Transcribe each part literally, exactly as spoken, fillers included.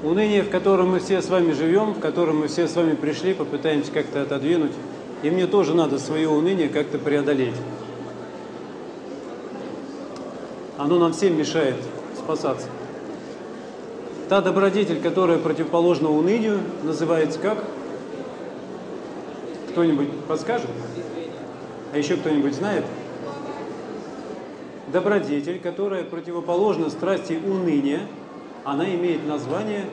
Уныние, в котором мы все с вами живем, в котором мы все с вами пришли, попытаемся как-то отодвинуть. И мне тоже надо свое уныние как-то преодолеть. Оно нам всем мешает спасаться. Та добродетель, которая противоположна унынию, называется как? Кто-нибудь подскажет? А еще кто-нибудь знает? Добродетель, которая противоположна страсти уныния, она имеет название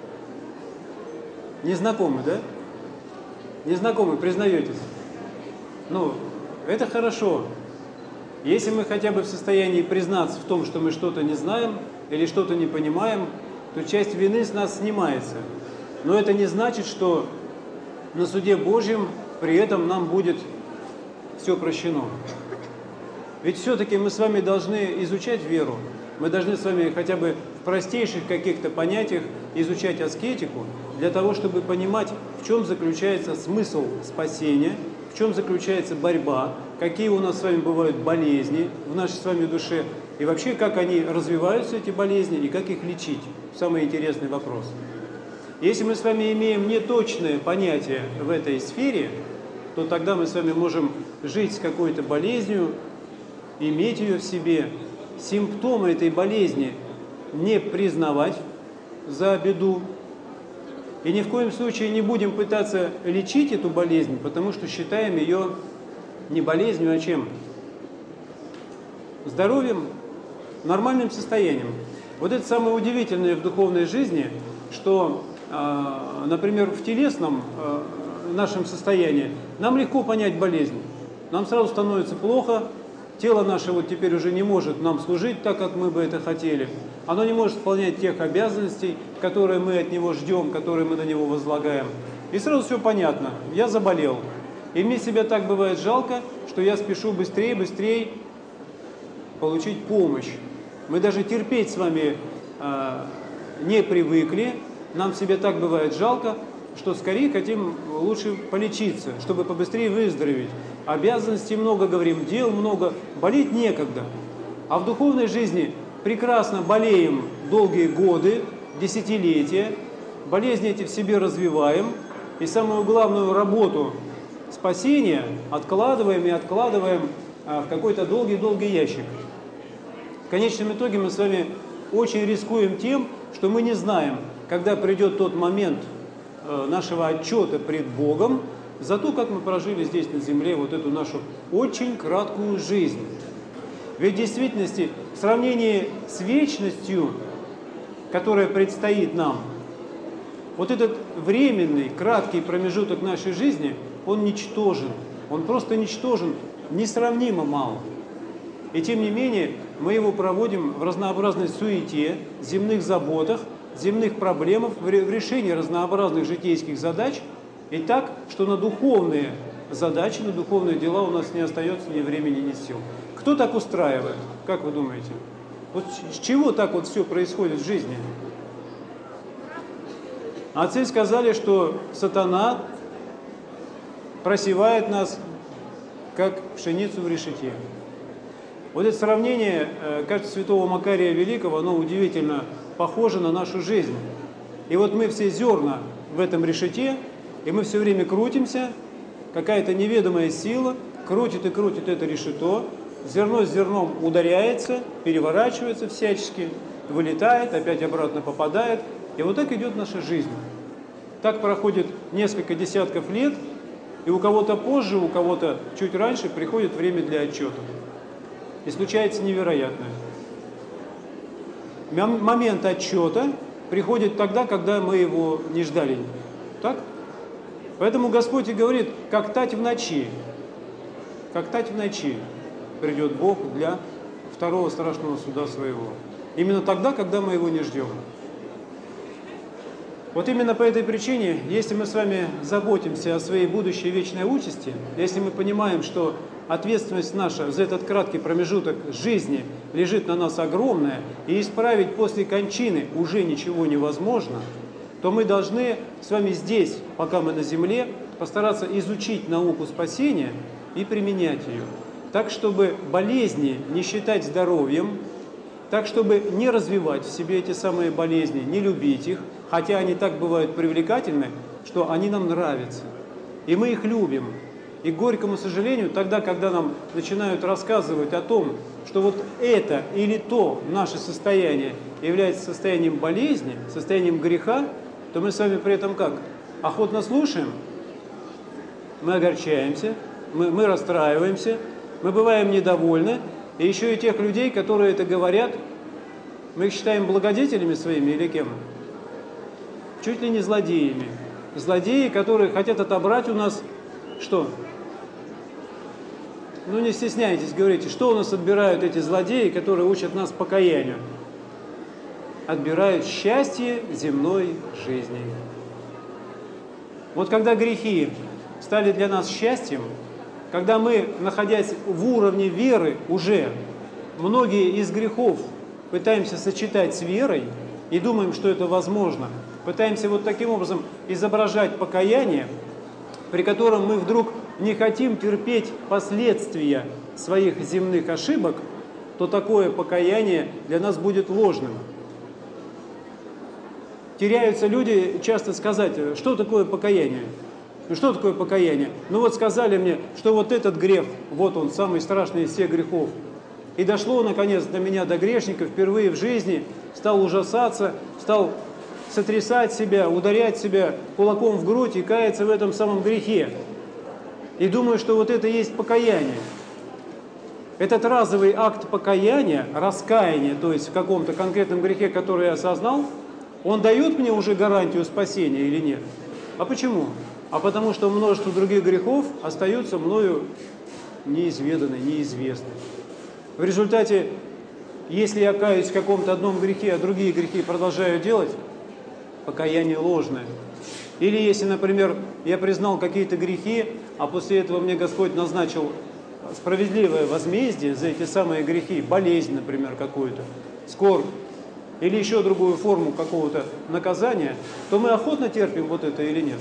незнакомый, да? Незнакомый, признаетесь? Ну, это хорошо. Если мы хотя бы в состоянии признаться в том, что мы что-то не знаем или что-то не понимаем, то часть вины с нас снимается. Но это не значит, что на суде Божьем при этом нам будет все прощено. Ведь все-таки мы с вами должны изучать веру. Мы должны с вами хотя бы в простейших каких-то понятиях изучать аскетику, для того, чтобы понимать, в чем заключается смысл спасения, в чем заключается борьба, какие у нас с вами бывают болезни в нашей с вами душе, и вообще, как они развиваются, эти болезни, и как их лечить. Самый интересный вопрос. Если мы с вами имеем неточное понятие в этой сфере, то тогда мы с вами можем жить с какой-то болезнью, иметь ее в себе, симптомы этой болезни не признавать за беду, и ни в коем случае не будем пытаться лечить эту болезнь, потому что считаем ее не болезнью, а чем? Здоровьем, нормальным состоянием. Вот это самое удивительное в духовной жизни, что, например, в телесном нашем состоянии нам легко понять болезнь. Нам сразу становится плохо, тело наше вот теперь уже не может нам служить так, как мы бы это хотели. Оно не может выполнять тех обязанностей, которые мы от него ждем, которые мы на него возлагаем. И сразу все понятно. Я заболел. И мне себя так бывает жалко, что я спешу быстрее, быстрее получить помощь. Мы даже терпеть с вами э, не привыкли. Нам себя так бывает жалко, что скорее хотим лучше полечиться, чтобы побыстрее выздороветь. Обязанностей много, говорим, дел много, болеть некогда. А в духовной жизни прекрасно болеем долгие годы, десятилетия, болезни эти в себе развиваем, и самую главную работу спасения откладываем и откладываем в какой-то долгий-долгий ящик. В конечном итоге мы с вами очень рискуем тем, что мы не знаем, когда придет тот момент нашего отчета пред Богом за то, как мы прожили здесь на земле вот эту нашу очень краткую жизнь. Ведь в действительности, в сравнении с вечностью, которая предстоит нам, вот этот временный, краткий промежуток нашей жизни, он ничтожен. Он просто ничтожен, несравнимо мало. И тем не менее, мы его проводим в разнообразной суете, земных заботах, земных проблемах, в решении разнообразных житейских задач, и так, что на духовные задачи, на духовные дела у нас не остается ни времени, ни сил. Кто так устраивает? Как вы думаете? Вот с чего так вот все происходит в жизни? Отцы сказали, что сатана просевает нас, как пшеницу в решете. Вот это сравнение, кажется, святого Макария Великого, оно удивительно похоже на нашу жизнь. И вот мы все зерна в этом решете, и мы все время крутимся, какая-то неведомая сила крутит и крутит это решето, зерно с зерном ударяется, переворачивается всячески, вылетает, опять обратно попадает, и вот так идет наша жизнь. Так проходит несколько десятков лет, и у кого-то позже, у кого-то чуть раньше приходит время для отчета. И случается невероятное. Момент отчета приходит тогда, когда мы его не ждали. Так? Поэтому Господь и говорит, как тать в ночи. Как тать в ночи придет Бог для второго страшного суда своего. Именно тогда, когда мы его не ждем. Вот именно по этой причине, если мы с вами заботимся о своей будущей вечной участи, если мы понимаем, что ответственность наша за этот краткий промежуток жизни лежит на нас огромная, и исправить после кончины уже ничего невозможно, то мы должны с вами здесь, пока мы на земле, постараться изучить науку спасения и применять ее. Так, чтобы болезни не считать здоровьем, так, чтобы не развивать в себе эти самые болезни, не любить их, хотя они так бывают привлекательны, что они нам нравятся. И мы их любим. И к горькому сожалению, тогда, когда нам начинают рассказывать о том, что вот это или то наше состояние является состоянием болезни, состоянием греха, то мы с вами при этом как? Охотно слушаем, мы огорчаемся, мы, мы расстраиваемся, мы бываем недовольны, и еще и тех людей, которые это говорят, мы их считаем благодетелями своими или кем? Чуть ли не злодеями. Злодеи, которые хотят отобрать у нас что? Ну не стесняйтесь, говорите, что у нас отбирают эти злодеи, которые учат нас покаянию? Отбирают счастье земной жизни. Вот когда грехи стали для нас счастьем, когда мы, находясь в уровне веры, уже многие из грехов пытаемся сочетать с верой и думаем, что это возможно, пытаемся вот таким образом изображать покаяние, при котором мы вдруг не хотим терпеть последствия своих земных ошибок, то такое покаяние для нас будет ложным. Теряются люди часто сказать, что такое покаяние? Ну что такое покаяние? Ну вот сказали мне, что вот этот грех, вот он, самый страшный из всех грехов. И дошло, наконец, до меня, до грешника, впервые в жизни, стал ужасаться, стал сотрясать себя, ударять себя кулаком в грудь и каяться в этом самом грехе. И думаю, что вот это и есть покаяние. Этот разовый акт покаяния, раскаяния, то есть в каком-то конкретном грехе, который я осознал, он дает мне уже гарантию спасения или нет? А почему? А потому что множество других грехов остаются мною неизведаны, неизвестны. В результате, если я каюсь в каком-то одном грехе, а другие грехи продолжаю делать, покаяние ложное. Или если, например, я признал какие-то грехи, а после этого мне Господь назначил справедливое возмездие за эти самые грехи, болезнь, например, какую-то, скорбь, или еще другую форму какого-то наказания, то мы охотно терпим вот это или нет?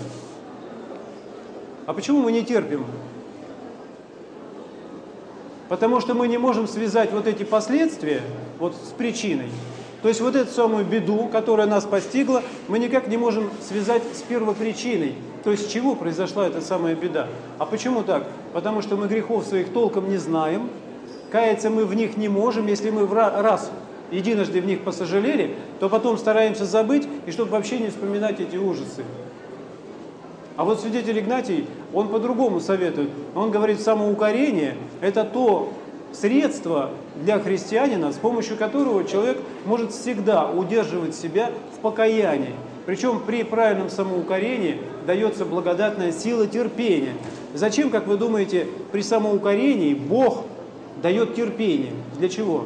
А почему мы не терпим? Потому что мы не можем связать вот эти последствия вот с причиной. То есть вот эту самую беду, которая нас постигла, мы никак не можем связать с первопричиной. То есть с чего произошла эта самая беда. А почему так? Потому что мы грехов своих толком не знаем, каяться мы в них не можем. Если мы в раз единожды в них посожалели, то потом стараемся забыть, и чтобы вообще не вспоминать эти ужасы. А вот святитель Игнатий, он по-другому советует. Он говорит, самоукорение – это то средство для христианина, с помощью которого человек может всегда удерживать себя в покаянии. Причем при правильном самоукорении дается благодатная сила терпения. Зачем, как вы думаете, при самоукорении Бог дает терпение? Для чего?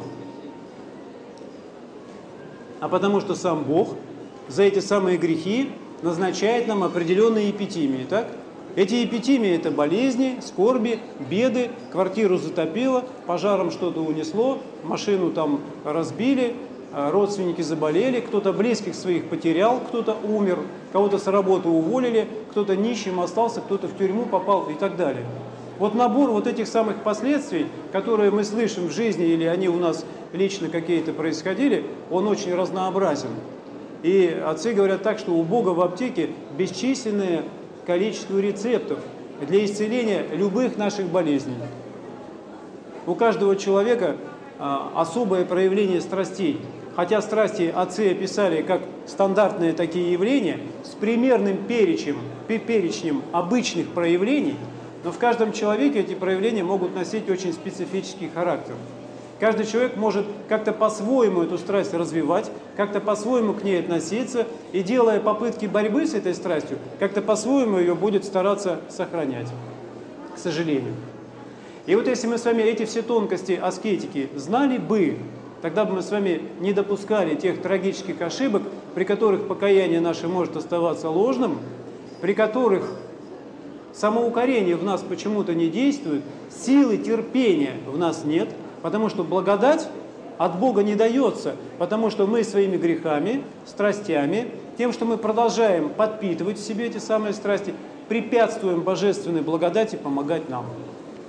А потому что сам Бог за эти самые грехи назначает нам определенные эпитимии, так? Эти эпитимии – это болезни, скорби, беды, квартиру затопило, пожаром что-то унесло, машину там разбили, родственники заболели, кто-то близких своих потерял, кто-то умер, кого-то с работы уволили, кто-то нищим остался, кто-то в тюрьму попал и так далее. Вот набор вот этих самых последствий, которые мы слышим в жизни или они у нас лично какие-то происходили, он очень разнообразен. И отцы говорят так, что у Бога в аптеке бесчисленное количество рецептов для исцеления любых наших болезней. У каждого человека а, особое проявление страстей. Хотя страсти отцы описали как стандартные такие явления с примерным перечнем, перечнем обычных проявлений, но в каждом человеке эти проявления могут носить очень специфический характер. Каждый человек может как-то по-своему эту страсть развивать, как-то по-своему к ней относиться, и делая попытки борьбы с этой страстью, как-то по-своему ее будет стараться сохранять, к сожалению. И вот если мы с вами эти все тонкости аскетики знали бы, тогда бы мы с вами не допускали тех трагических ошибок, при которых покаяние наше может оставаться ложным, при которых самоукорение в нас почему-то не действует, силы терпения в нас нет, потому что благодать от Бога не дается, потому что мы своими грехами, страстями, тем, что мы продолжаем подпитывать в себе эти самые страсти, препятствуем божественной благодати помогать нам.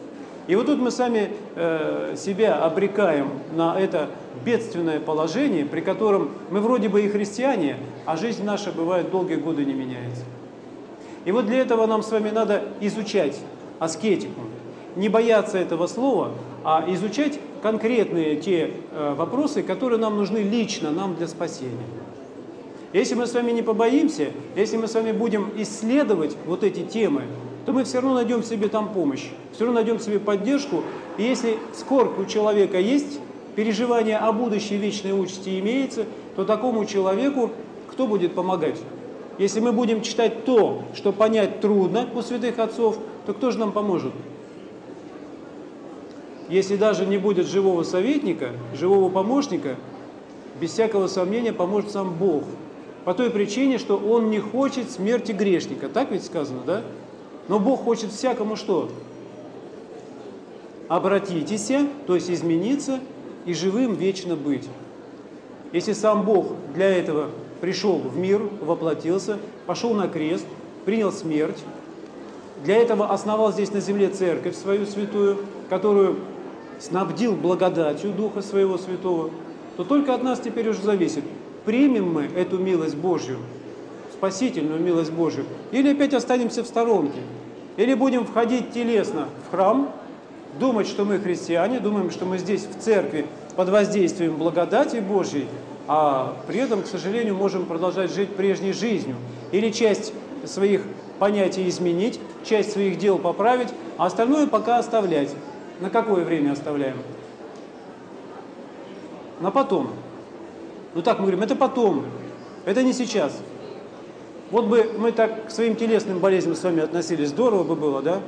И вот тут мы сами э, себя обрекаем на это бедственное положение, при котором мы вроде бы и христиане, а жизнь наша бывает долгие годы не меняется. И вот для этого нам с вами надо изучать аскетику, не бояться этого слова, а изучать конкретные те э, вопросы, которые нам нужны лично, нам для спасения. Если мы с вами не побоимся, если мы с вами будем исследовать вот эти темы, то мы все равно найдем себе там помощь, все равно найдем себе поддержку. И если скорбь у человека есть, переживание о будущей вечной участи имеется, то такому человеку кто будет помогать? Если мы будем читать то, что понять трудно у святых отцов, то кто же нам поможет? Если даже не будет живого советника, живого помощника, без всякого сомнения поможет сам Бог. По той причине, что Он не хочет смерти грешника. Так ведь сказано, да? Но Бог хочет всякому что? Обратитесь, то есть измениться, и живым вечно быть. Если сам Бог для этого пришел в мир, воплотился, пошел на крест, принял смерть, для этого основал здесь на земле церковь свою святую, которую снабдил благодатью Духа Своего Святого, то только от нас теперь уже зависит, примем мы эту милость Божью, спасительную милость Божью, или опять останемся в сторонке, или будем входить телесно в храм, думать, что мы христиане, думаем, что мы здесь в церкви под воздействием благодати Божьей, а при этом, к сожалению, можем продолжать жить прежней жизнью, или часть своих понятий изменить, часть своих дел поправить, а остальное пока оставлять. На какое время оставляем? На потом. Ну так мы говорим, это потом, это не сейчас. Вот бы мы так к своим телесным болезням с вами относились, здорово бы было, да?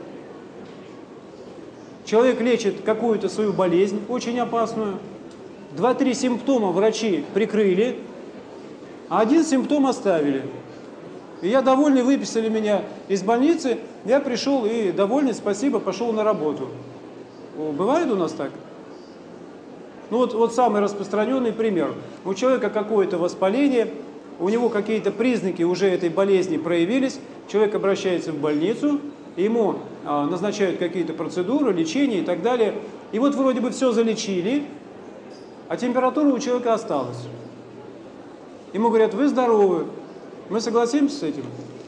Человек лечит какую-то свою болезнь, очень опасную, два-три симптома врачи прикрыли, а один симптом оставили. И я довольный, выписали меня из больницы, я пришел и довольный, спасибо, пошел на работу. Бывает у нас так? Ну вот, вот самый распространенный пример. У человека какое-то воспаление, у него какие-то признаки уже этой болезни проявились, человек обращается в больницу, ему а, назначают какие-то процедуры, лечение и так далее. И вот вроде бы все залечили, а температура у человека осталась. Ему говорят, вы здоровы. Мы согласимся с этим?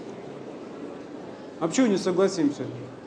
А почему не согласимся?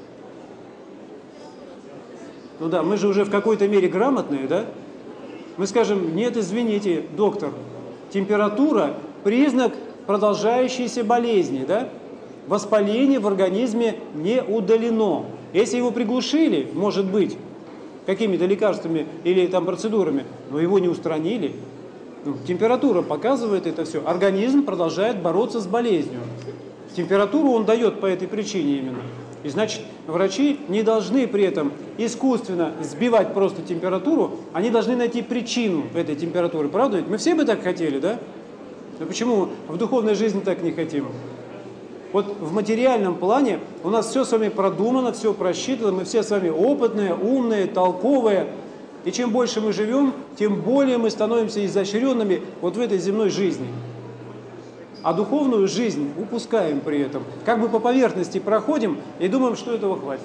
Ну да, мы же уже в какой-то мере грамотные, да? Мы скажем, нет, извините, доктор, температура – признак продолжающейся болезни, да? Воспаление в организме не удалено. Если его приглушили, может быть, какими-то лекарствами или там процедурами, но его не устранили, ну, температура показывает это все. Организм продолжает бороться с болезнью. Температуру он дает по этой причине именно. И значит, врачи не должны при этом искусственно сбивать просто температуру, они должны найти причину этой температуры. Правда ведь? Мы все бы так хотели, да? Но почему в духовной жизни так не хотим? Вот в материальном плане у нас все с вами продумано, все просчитано, мы все с вами опытные, умные, толковые. И чем больше мы живем, тем более мы становимся изощренными вот в этой земной жизни. А духовную жизнь упускаем при этом. Как бы по поверхности проходим и думаем, что этого хватит.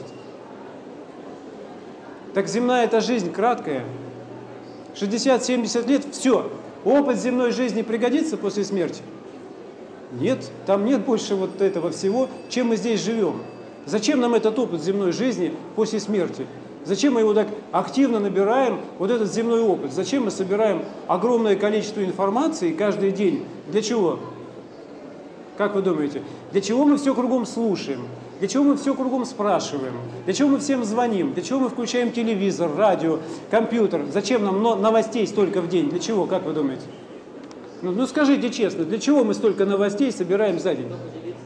Так земная эта жизнь краткая. шестьдесят-семьдесят лет, все. Опыт земной жизни пригодится после смерти? Нет, там нет больше вот этого всего, чем мы здесь живем. Зачем нам этот опыт земной жизни после смерти? Зачем мы его так активно набираем, вот этот земной опыт? Зачем мы собираем огромное количество информации каждый день? Для чего? Как вы думаете? Для чего мы все кругом слушаем? Для чего мы все кругом спрашиваем? Для чего мы всем звоним? Для чего мы включаем телевизор, радио, компьютер? Зачем нам новостей столько в день? Для чего, как вы думаете? Ну, ну скажите честно, для чего мы столько новостей собираем за день?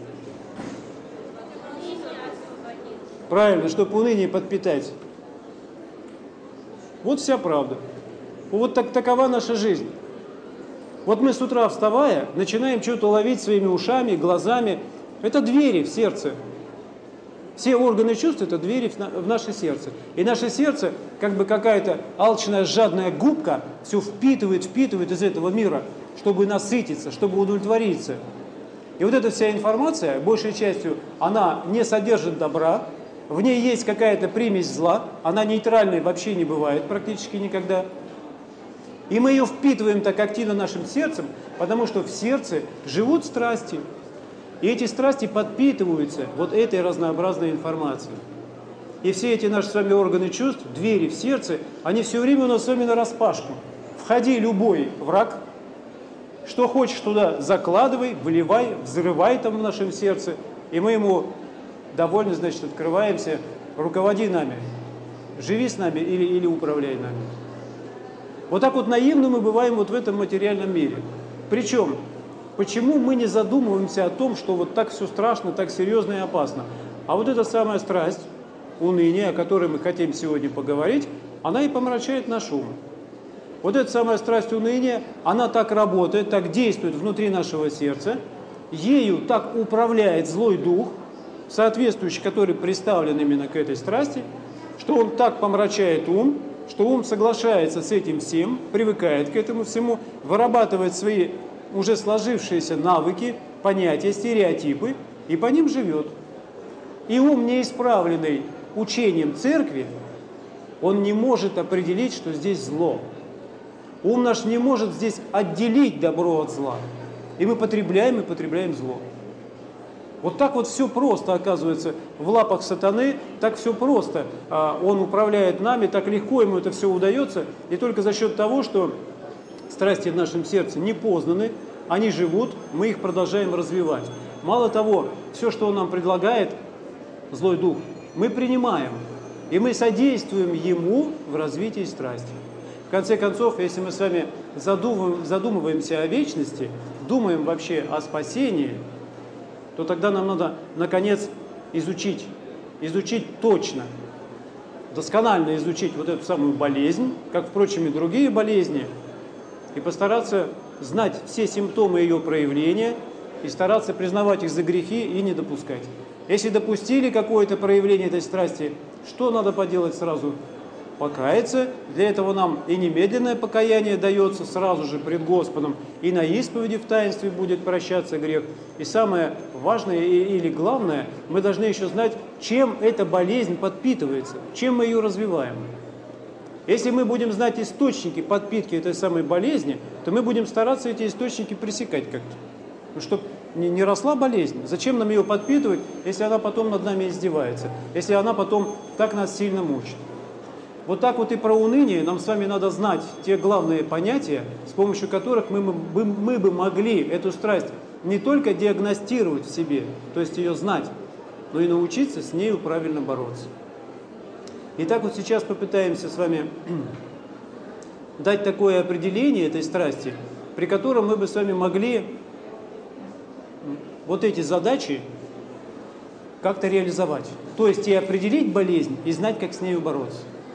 Правильно, чтобы уныние подпитать. Вот вся правда. Вот так, такова наша жизнь. Вот мы с утра вставая, начинаем что-то ловить своими ушами, глазами. Это двери в сердце. Все органы чувств – это двери в наше сердце. И наше сердце, как бы какая-то алчная, жадная губка, все впитывает, впитывает из этого мира, чтобы насытиться, чтобы удовлетвориться. И вот эта вся информация, большей частью, она не содержит добра, в ней есть какая-то примесь зла, она нейтральной вообще не бывает практически никогда. И мы ее впитываем так активно нашим сердцем, потому что в сердце живут страсти. И эти страсти подпитываются вот этой разнообразной информацией. И все эти наши с вами органы чувств, двери в сердце, они все время у нас с вами нараспашку. Входи любой враг, что хочешь туда закладывай, выливай, взрывай там в нашем сердце, и мы ему довольно, значит, открываемся, руководи нами, живи с нами или, или управляй нами. Вот так вот наивно мы бываем вот в этом материальном мире. Причем, почему мы не задумываемся о том, что вот так все страшно, так серьезно и опасно? А вот эта самая страсть, уныние, о которой мы хотим сегодня поговорить, она и помрачает наш ум. Вот эта самая страсть уныния, она так работает, так действует внутри нашего сердца, ею так управляет злой дух, соответствующий, который представлен именно к этой страсти, что он так помрачает ум, что ум соглашается с этим всем, привыкает к этому всему, вырабатывает свои уже сложившиеся навыки, понятия, стереотипы, и по ним живет. И ум, неисправленный учением церкви, он не может определить, что здесь зло. Ум наш не может здесь отделить добро от зла. И мы потребляем и потребляем зло. Вот так вот все просто оказывается в лапах сатаны, так все просто. Он управляет нами, так легко ему это все удается. И только за счет того, что страсти в нашем сердце не познаны, они живут, мы их продолжаем развивать. Мало того, все, что он нам предлагает, злой дух, мы принимаем. И мы содействуем ему в развитии страсти. В конце концов, если мы с вами задумываем, задумываемся о вечности, думаем вообще о спасении, то тогда нам надо, наконец, изучить, изучить точно, досконально изучить вот эту самую болезнь, как, впрочем, и другие болезни, и постараться знать все симптомы ее проявления и стараться признавать их за грехи и не допускать. Если допустили какое-то проявление этой страсти, что надо поделать сразу? Покаяться. Для этого нам и немедленное покаяние дается сразу же пред Господом, и на исповеди в таинстве будет прощаться грех. И самое важное или главное, мы должны еще знать, чем эта болезнь подпитывается, чем мы ее развиваем. Если мы будем знать источники подпитки этой самой болезни, то мы будем стараться эти источники пресекать как-то. Ну, чтобы не, не росла болезнь. Зачем нам ее подпитывать, если она потом над нами издевается, если она потом так нас сильно мучит? Вот так вот и про уныние нам с вами надо знать те главные понятия, с помощью которых мы, мы, мы бы могли эту страсть не только диагностировать в себе, то есть ее знать, но и научиться с нею правильно бороться. Итак, вот сейчас попытаемся с вами дать такое определение этой страсти, при котором мы бы с вами могли вот эти задачи как-то реализовать. То есть и определить болезнь, и знать, как с нею бороться.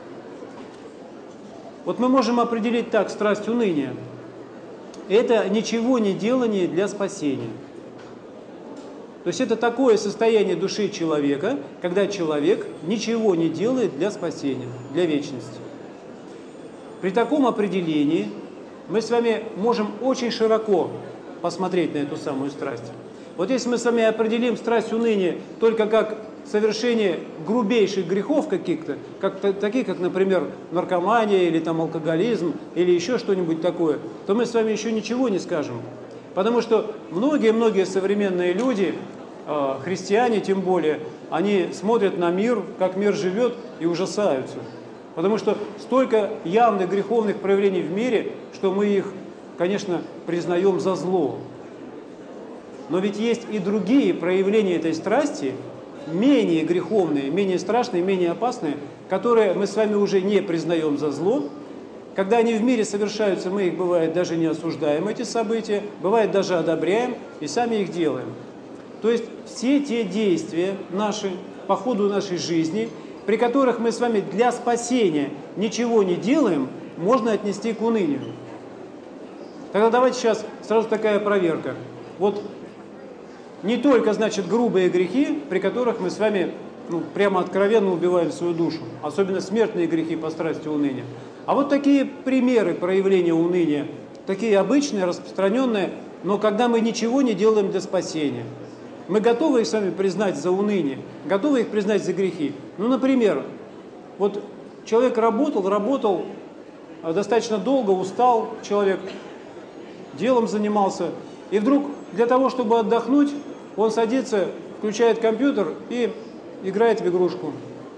Вот мы можем определить так страсть уныния. Это ничего не делание для спасения. То есть это такое состояние души человека, когда человек ничего не делает для спасения, для вечности. При таком определении мы с вами можем очень широко посмотреть на эту самую страсть. Вот если мы с вами определим страсть уныния только как совершение грубейших грехов каких-то, как, такие, как, например, наркомания или там алкоголизм или еще что-нибудь такое, то мы с вами еще ничего не скажем. Потому что многие-многие современные люди, э, христиане тем более, они смотрят на мир, как мир живет, и ужасаются. Потому что столько явных греховных проявлений в мире, что мы их, конечно, признаем за зло. Но ведь есть и другие проявления этой страсти, менее греховные, менее страшные, менее опасные, которые мы с вами уже не признаем за зло. Когда они в мире совершаются, мы их, бывает, даже не осуждаем, эти события, бывает, даже одобряем и сами их делаем. То есть все те действия наши, по ходу нашей жизни, при которых мы с вами для спасения ничего не делаем, можно отнести к унынию. Тогда давайте сейчас сразу такая проверка. Вот не только, значит, грубые грехи, при которых мы с вами ну, прямо откровенно убиваем свою душу, особенно смертные грехи по страсти уныния. А вот такие примеры проявления уныния, такие обычные, распространенные, но когда мы ничего не делаем для спасения. Мы готовы их сами признать за уныние, готовы их признать за грехи. Ну, например, вот человек работал, работал достаточно долго, устал человек, делом занимался, и вдруг для того, чтобы отдохнуть, он садится, включает компьютер и играет в игрушку.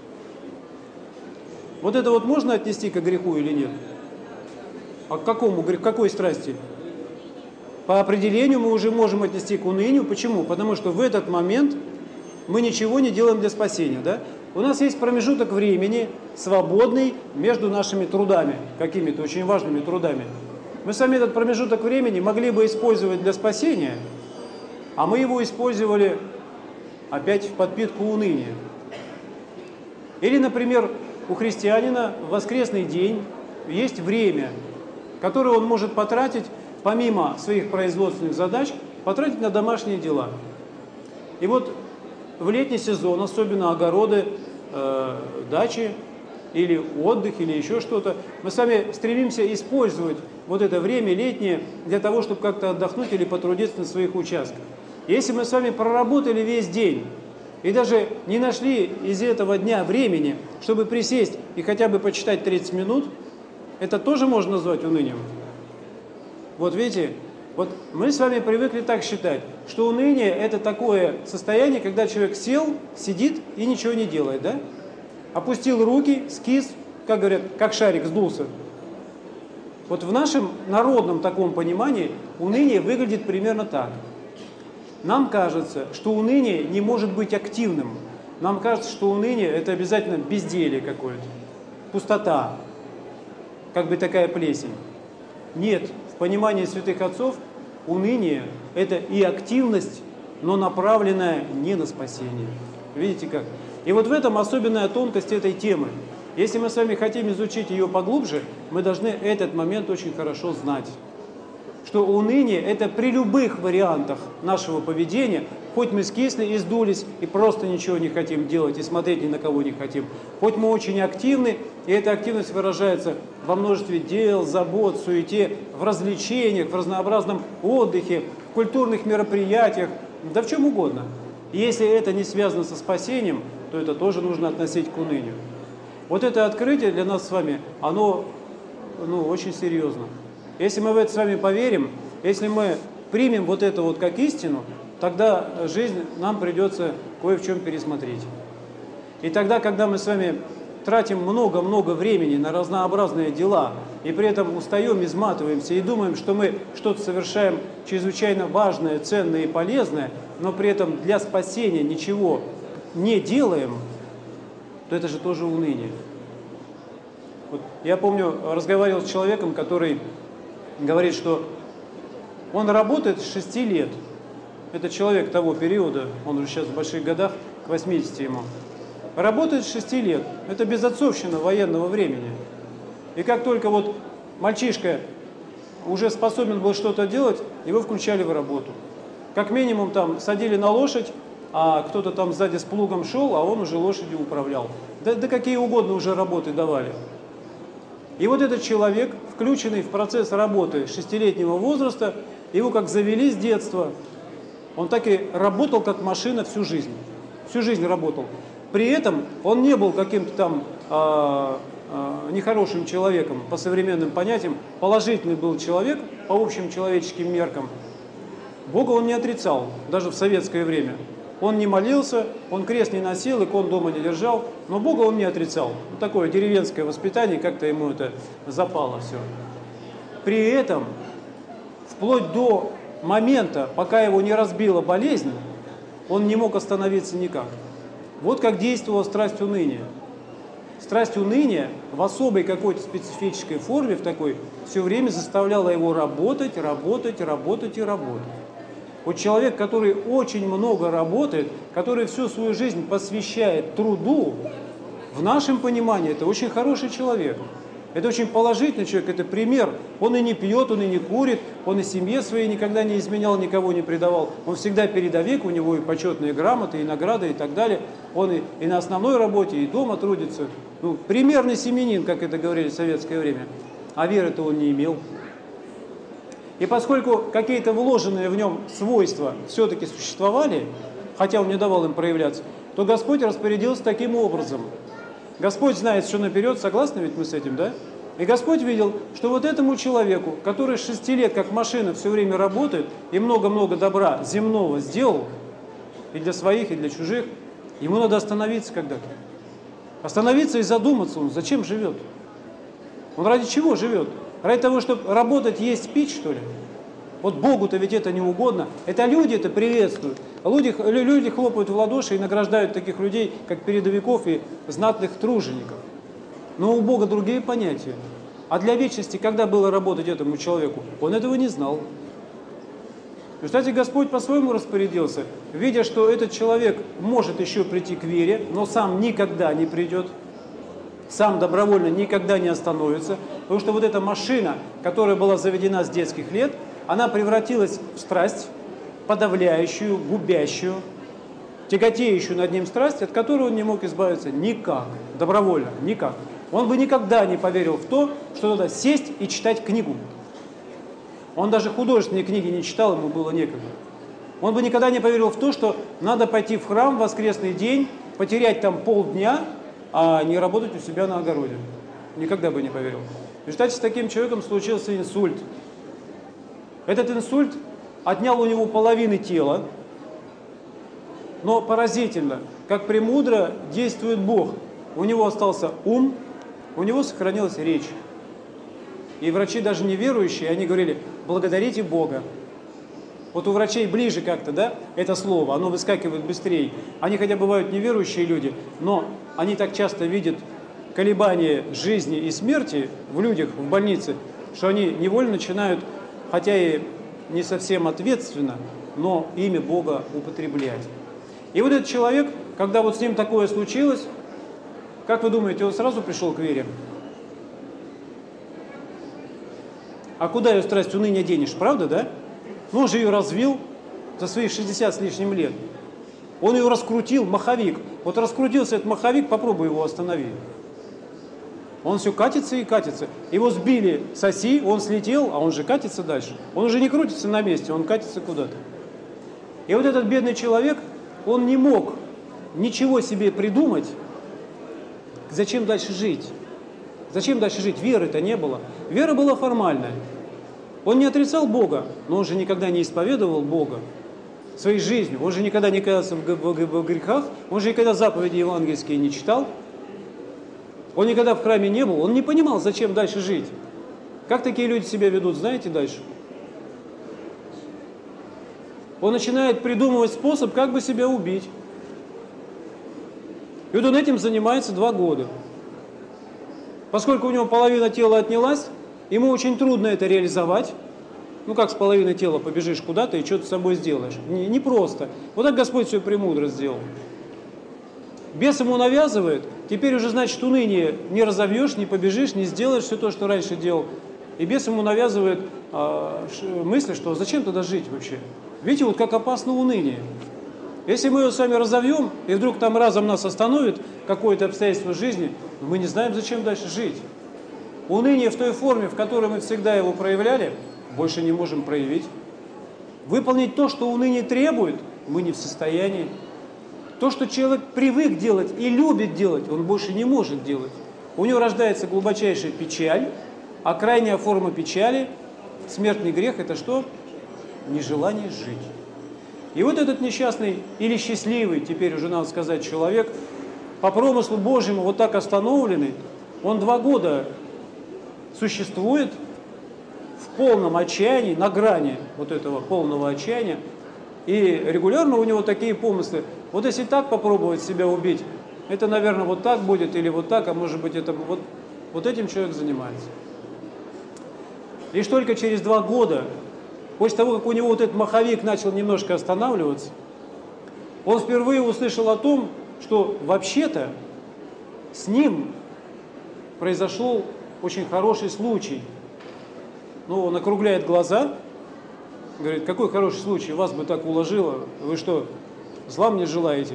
Вот это вот можно отнести к греху или нет? А к какому греху, к какой страсти? По определению мы уже можем отнести к унынию. Почему? Потому что в этот момент мы ничего не делаем для спасения. Да? У нас есть промежуток времени, свободный между нашими трудами, какими-то очень важными трудами. Мы сами этот промежуток времени могли бы использовать для спасения, а мы его использовали опять в подпитку уныния. Или, например, у христианина в воскресный день есть время, которое он может потратить, помимо своих производственных задач, потратить на домашние дела. И вот в летний сезон, особенно огороды, э, дачи, или отдых, или еще что-то, мы сами стремимся использовать вот это время летнее для того, чтобы как-то отдохнуть или потрудиться на своих участках. Если мы с вами проработали весь день и даже не нашли из этого дня времени, чтобы присесть и хотя бы почитать тридцать минут, это тоже можно назвать унынием. Вот видите, вот мы с вами привыкли так считать, что уныние – это такое состояние, когда человек сел, сидит и ничего не делает, да? Опустил руки, скис, как говорят, как шарик сдулся. Вот в нашем народном таком понимании уныние выглядит примерно так. Нам кажется, что уныние не может быть активным. Нам кажется, что уныние – это обязательно безделие какое-то, пустота, как бы такая плесень. Нет, в понимании святых отцов уныние – это и активность, но направленная не на спасение. Видите как? И вот в этом особенная тонкость этой темы. Если мы с вами хотим изучить ее поглубже, мы должны этот момент очень хорошо знать. Что уныние – это при любых вариантах нашего поведения, хоть мы скисли и сдулись, и просто ничего не хотим делать, и смотреть ни на кого не хотим, хоть мы очень активны, и эта активность выражается во множестве дел, забот, суете, в развлечениях, в разнообразном отдыхе, в культурных мероприятиях, да в чем угодно. И если это не связано со спасением, то это тоже нужно относить к унынию. Вот это открытие для нас с вами, оно ну, очень серьезно. Если мы в это с вами поверим, если мы примем вот это вот как истину, тогда жизнь нам придется кое в чем пересмотреть. И тогда, когда мы с вами тратим много-много времени на разнообразные дела, и при этом устаем, изматываемся и думаем, что мы что-то совершаем чрезвычайно важное, ценное и полезное, но при этом для спасения ничего не делаем, то это же тоже уныние. Вот я помню, разговаривал с человеком, который говорит, что он работает с шести лет. Это человек того периода, он уже сейчас в больших годах, к восьмидесяти ему. Работает с шести лет. Это безотцовщина военного времени. И как только вот мальчишка уже способен был что-то делать, его включали в работу. Как минимум там садили на лошадь, а кто-то там сзади с плугом шел, а он уже лошадью управлял. Да, да какие угодно уже работы давали. И вот этот человек, включенный в процесс работы шестилетнего возраста, его как завели с детства, он так и работал как машина всю жизнь. Всю жизнь работал. При этом он не был каким-то там э, э, нехорошим человеком по современным понятиям, положительный был человек по общим человеческим меркам. Бога он не отрицал, даже в советское время. Он не молился, он крест не носил, икон дома не держал, но Бога он не отрицал. Вот такое деревенское воспитание, как-то ему это запало все. При этом, вплоть до момента, пока его не разбила болезнь, он не мог остановиться никак. Вот как действовала страсть уныния. Страсть уныния в особой какой-то специфической форме, в такой, все время заставляла его работать, работать, работать и работать. Вот человек, который очень много работает, который всю свою жизнь посвящает труду, в нашем понимании это очень хороший человек. Это очень положительный человек, это пример. Он и не пьет, он и не курит, он и семье своей никогда не изменял, никого не предавал. Он всегда передовик, у него и почетные грамоты, и награды, и так далее. Он и, и на основной работе, и дома трудится. Ну, примерный семьянин, как это говорили в советское время. А веры-то он не имел. И поскольку какие-то вложенные в нем свойства все-таки существовали, хотя Он не давал им проявляться, то Господь распорядился таким образом. Господь знает все наперед, согласны ведь мы с этим, да? И Господь видел, что вот этому человеку, который с шести лет, как машина, все время работает и много-много добра земного сделал, и для своих, и для чужих, ему надо остановиться когда-то. Остановиться и задуматься, он зачем живет? Он ради чего живет? Ради того, чтобы работать, есть, пить, что ли? Вот Богу-то ведь это не угодно. Это люди это приветствуют. Люди, люди хлопают в ладоши и награждают таких людей, как передовиков и знатных тружеников. Но у Бога другие понятия. А для вечности, когда было работать этому человеку, он этого не знал. И, кстати, Господь по-своему распорядился, видя, что этот человек может еще прийти к вере, но сам никогда не придет, сам добровольно никогда не остановится, потому что вот эта машина, которая была заведена с детских лет, она превратилась в страсть, подавляющую, губящую, тяготеющую над ним страсть, от которой он не мог избавиться никак, добровольно, никак. Он бы никогда не поверил в то, что надо сесть и читать книгу. Он даже художественные книги не читал, ему было некогда. Он бы никогда не поверил в то, что надо пойти в храм в воскресный день, потерять там полдня, а не работать у себя на огороде. Никогда бы не поверил. В результате с таким человеком случился инсульт. Этот инсульт отнял у него половины тела, но поразительно, как премудро действует Бог. У него остался ум, у него сохранилась речь. И врачи, даже неверующие, они говорили: благодарите Бога. Вот у врачей ближе как-то, да, это слово, оно выскакивает быстрее. Они хотя бывают неверующие люди, но они так часто видят колебания жизни и смерти в людях, в больнице, что они невольно начинают, хотя и не совсем ответственно, но имя Бога употреблять. И вот этот человек, когда вот с ним такое случилось, как вы думаете, он сразу пришел к вере? А куда ее страсть уныния денешь, правда, да? Ну, он же ее развил за свои шестьдесят с лишним лет. Он ее раскрутил, маховик. Вот раскрутился этот маховик, попробуй его остановить. Он все катится и катится. Его сбили с оси, он слетел, а он же катится дальше. Он уже не крутится на месте, он катится куда-то. И вот этот бедный человек, он не мог ничего себе придумать, зачем дальше жить. Зачем дальше жить? Веры-то не было. Вера была формальная. Он не отрицал Бога, но он же никогда не исповедовал Бога своей жизнью. Он же никогда не каялся в грехах, он же никогда заповеди евангельские не читал. Он никогда в храме не был, он не понимал, зачем дальше жить. Как такие люди себя ведут, знаете, дальше? Он начинает придумывать способ, как бы себя убить. И вот он этим занимается два года. Поскольку у него половина тела отнялась, ему очень трудно это реализовать. Ну, как с половиной тела побежишь куда-то и что-то с собой сделаешь? Не, не просто. Вот так Господь все премудро сделал. Бес ему навязывает, теперь уже, значит, уныние не разовьешь, не побежишь, не сделаешь все то, что раньше делал. И бес ему навязывает э, мысли, что зачем тогда жить вообще? Видите, вот как опасно уныние. Если мы его с вами разовьем, и вдруг там разом нас остановит какое-то обстоятельство жизни, мы не знаем, зачем дальше жить. Уныние в той форме, в которой мы всегда его проявляли, больше не можем проявить. Выполнить то, что уныние требует, мы не в состоянии. То, что человек привык делать и любит делать, он больше не может делать. У него рождается глубочайшая печаль, а крайняя форма печали, смертный грех, это что? Нежелание жить. И вот этот несчастный или счастливый, теперь уже надо сказать, человек, по промыслу Божьему вот так остановленный, он два года существует в полном отчаянии, на грани вот этого полного отчаяния, и регулярно у него такие помыслы: вот если так попробовать себя убить, это, наверное, вот так будет, или вот так, а может быть, это вот, вот этим человек занимается. Лишь только через два года, после того, как у него вот этот маховик начал немножко останавливаться, он впервые услышал о том, что вообще-то с ним произошел очень хороший случай. Ну, он округляет глаза, говорит: какой хороший случай, вас бы так уложило, вы что, зла мне желаете?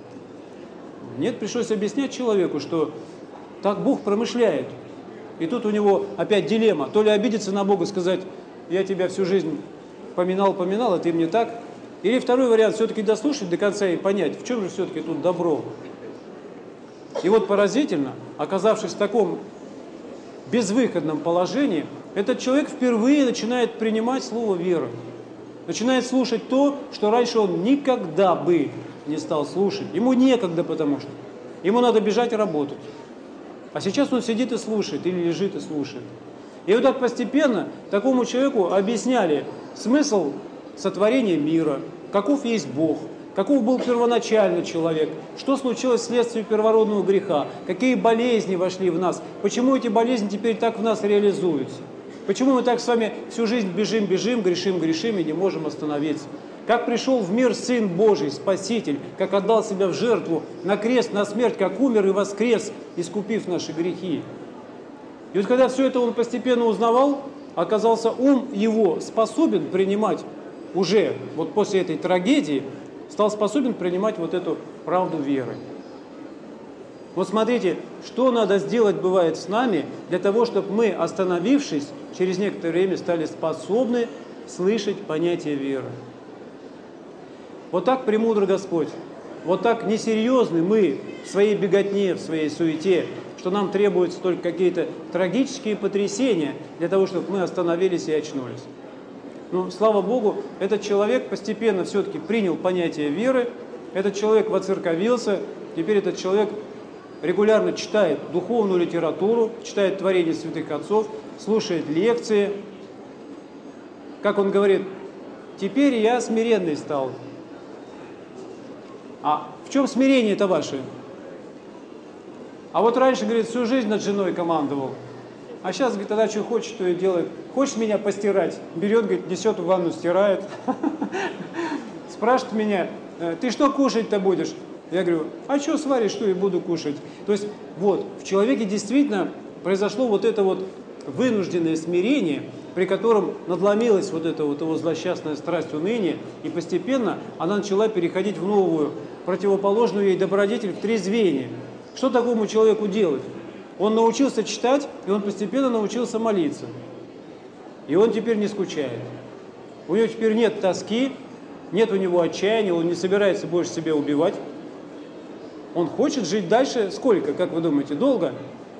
Нет, пришлось объяснять человеку, что так Бог промышляет. И тут у него опять дилемма: то ли обидеться на Бога, сказать: я тебя всю жизнь поминал, поминал, а ты мне так, Или второй вариант, все-таки дослушать до конца и понять, в чем же все-таки тут добро. И вот поразительно, оказавшись в таком безвыходном положении, этот человек впервые начинает принимать слово веры. Начинает слушать то, что раньше он никогда бы не стал слушать. Ему некогда, потому что ему надо бежать и работать. А сейчас он сидит и слушает, или лежит и слушает. И вот так постепенно такому человеку объясняли смысл сотворения мира, каков есть Бог, каков был первоначальный человек, что случилось вследствие первородного греха, какие болезни вошли в нас, почему эти болезни теперь так в нас реализуются, почему мы так с вами всю жизнь бежим, бежим, грешим, грешим и не можем остановиться. Как пришел в мир Сын Божий, Спаситель, как отдал себя в жертву на крест, на смерть, как умер и воскрес, искупив наши грехи. И вот когда все это он постепенно узнавал, оказался ум его способен принимать уже, вот после этой трагедии, стал способен принимать вот эту правду веры. Вот смотрите, что надо сделать бывает с нами, для того, чтобы мы, остановившись, через некоторое время стали способны слышать понятие веры. Вот так премудр Господь, вот так несерьезны мы в своей беготне, в своей суете, что нам требуются только какие-то трагические потрясения для того, чтобы мы остановились и очнулись. Но, слава Богу, этот человек постепенно все-таки принял понятие веры, этот человек воцерковился, теперь этот человек регулярно читает духовную литературу, читает творения святых отцов, слушает лекции. Как он говорит, теперь я смиренный стал. А в чем смирение-то ваше? А вот раньше, говорит, всю жизнь над женой командовал. А сейчас, говорит, она что хочет, то и делает. Хочешь меня постирать? Берет, говорит, несет в ванну, стирает. Спрашивает меня, ты что кушать-то будешь? Я говорю, а что сваришь, что и буду кушать. То есть вот, в человеке действительно произошло вот это вот вынужденное смирение, при котором надломилась вот эта вот его злосчастная страсть уныния, и постепенно она начала переходить в новую, противоположную ей добродетель, в трезвение. Что такому человеку делать? Он научился читать, и он постепенно научился молиться. И он теперь не скучает. У него теперь нет тоски, нет у него отчаяния, он не собирается больше себя убивать. Он хочет жить дальше сколько, как вы думаете, долго?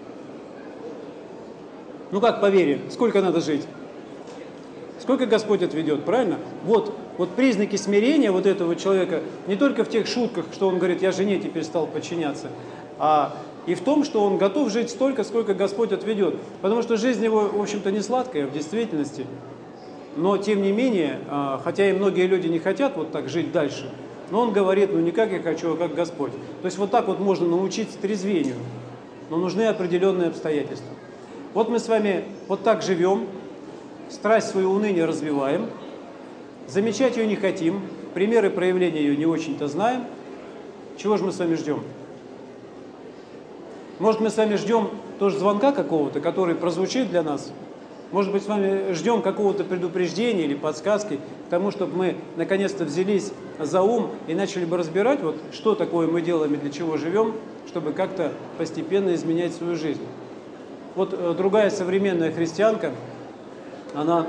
Ну как по вере, сколько надо жить? Сколько Господь отведет, правильно? Вот, вот признаки смирения вот этого человека не только в тех шутках, что он говорит, я жене теперь стал подчиняться, а и в том, что он готов жить столько, сколько Господь отведет. Потому что жизнь его, в общем-то, не сладкая в действительности. Но, тем не менее, хотя и многие люди не хотят вот так жить дальше, но он говорит, ну не как я хочу, а как Господь. То есть вот так вот можно научиться трезвению, но нужны определенные обстоятельства. Вот мы с вами вот так живем, страсть свою уныние развиваем, замечать ее не хотим, примеры проявления ее не очень-то знаем. Чего же мы с вами ждем? Может, мы с вами ждем тоже звонка какого-то, который прозвучит для нас? Может быть, с вами ждем какого-то предупреждения или подсказки к тому, чтобы мы наконец-то взялись за ум и начали бы разбирать, вот, что такое мы делаем и для чего живем, чтобы как-то постепенно изменять свою жизнь. Вот э, другая современная христианка, она,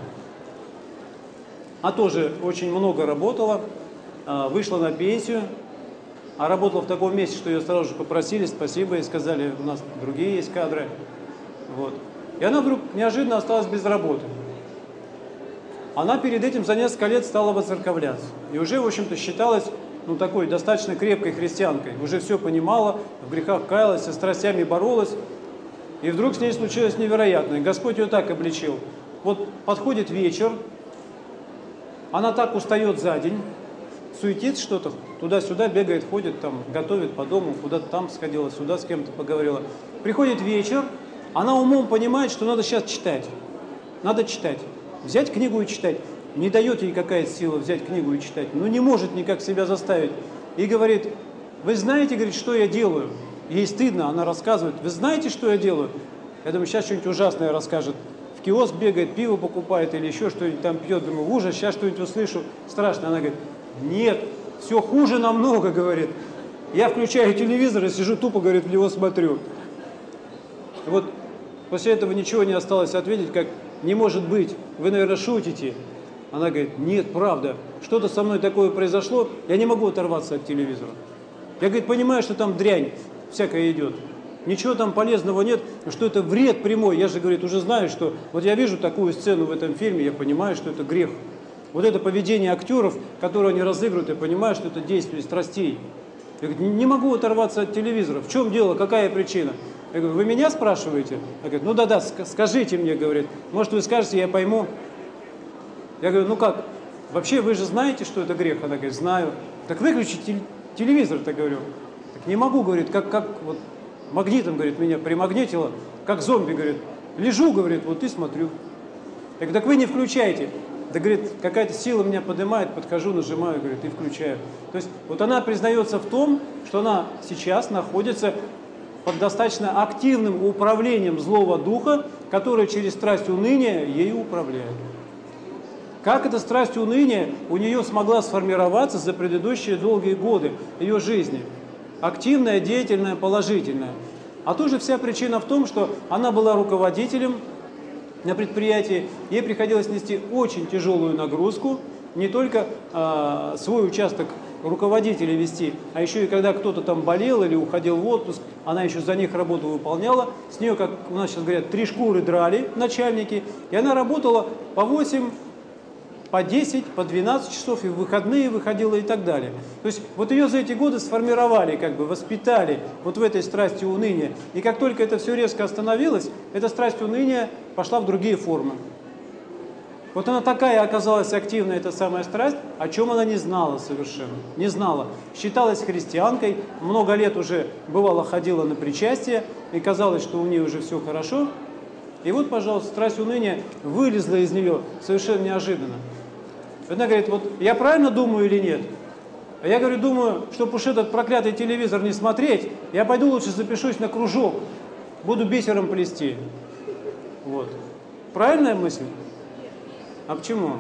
она тоже очень много работала, э, вышла на пенсию, а работала в таком месте, что ее сразу же попросили, спасибо, и сказали, у нас другие есть кадры. Вот. И она вдруг неожиданно осталась без работы. Она перед этим за несколько лет стала воцерковляться. И уже, в общем-то, считалась ну, такой достаточно крепкой христианкой. Уже все понимала, в грехах каялась, со страстями боролась. И вдруг с ней случилось невероятное. Господь ее так обличил. Вот подходит вечер, она так устает за день, суетится что-то, туда-сюда бегает, ходит, там, готовит по дому, куда-то там сходила, сюда с кем-то поговорила. Приходит вечер, она умом понимает, что надо сейчас читать. Надо читать. Взять книгу и читать. Не дает ей какая-то сила взять книгу и читать. Ну не может никак себя заставить. И говорит, вы знаете, говорит, что я делаю? Ей стыдно, она рассказывает, вы знаете, что я делаю? Я думаю, сейчас что-нибудь ужасное расскажет. В киоск бегает, пиво покупает или еще что-нибудь там пьет. Думаю, ужас, сейчас что-нибудь услышу. Страшно. Она говорит, нет, все хуже намного, говорит. Я включаю телевизор и сижу тупо, говорит, в него смотрю. Вот после этого ничего не осталось ответить, как не может быть, вы, наверное, шутите. Она говорит, нет, правда, что-то со мной такое произошло, я не могу оторваться от телевизора. Я, говорит, понимаю, что там дрянь всякая идет. Ничего там полезного нет, что это вред прямой. Я же, говорит, уже знаю, что вот я вижу такую сцену в этом фильме, я понимаю, что это грех. Вот это поведение актеров, которое они разыгрывают, я понимаю, что это действие страстей. Я говорю, не могу оторваться от телевизора. В чем дело, какая причина? Я говорю, вы меня спрашиваете? Я говорю, ну да-да, скажите мне, говорит. Может, вы скажете, я пойму. Я говорю, ну как, вообще вы же знаете, что это грех? Она говорит, знаю. Так выключите телевизор-то, говорю. Так не могу, говорит, как, как вот магнитом, говорит, меня примагнитило, как зомби, говорит. Лежу, говорит, вот и смотрю. Я говорю, так вы не включайте. Да, говорит, какая-то сила меня поднимает, подхожу, нажимаю, говорит, и включаю. То есть вот она признается в том, что она сейчас находится под достаточно активным управлением злого духа, который через страсть уныния ею управляет. Как эта страсть уныния у нее смогла сформироваться за предыдущие долгие годы ее жизни? Активная, деятельная, положительная. А тоже вся причина в том, что она была руководителем на предприятии, ей приходилось нести очень тяжелую нагрузку, не только э, свой участок руководителя вести, а еще и когда кто-то там болел или уходил в отпуск, она еще за них работу выполняла. С нее, как у нас сейчас говорят, три шкуры драли начальники, и она работала по восемь, по десять, по двенадцать часов, и в выходные выходила и так далее. То есть вот ее за эти годы сформировали, как бы воспитали вот в этой страсти уныния. И как только это все резко остановилось, эта страсть уныния пошла в другие формы. Вот она такая оказалась активная, эта самая страсть, о чем она не знала совершенно. Не знала. Считалась христианкой, много лет уже, бывало, ходила на причастие, и казалось, что у нее уже все хорошо. И вот, пожалуйста, страсть уныния вылезла из нее совершенно неожиданно. Она говорит, вот я правильно думаю или нет? А я говорю, думаю, чтобы уж этот проклятый телевизор не смотреть, я пойду лучше запишусь на кружок, буду бисером плести. Вот. Правильная мысль? А почему?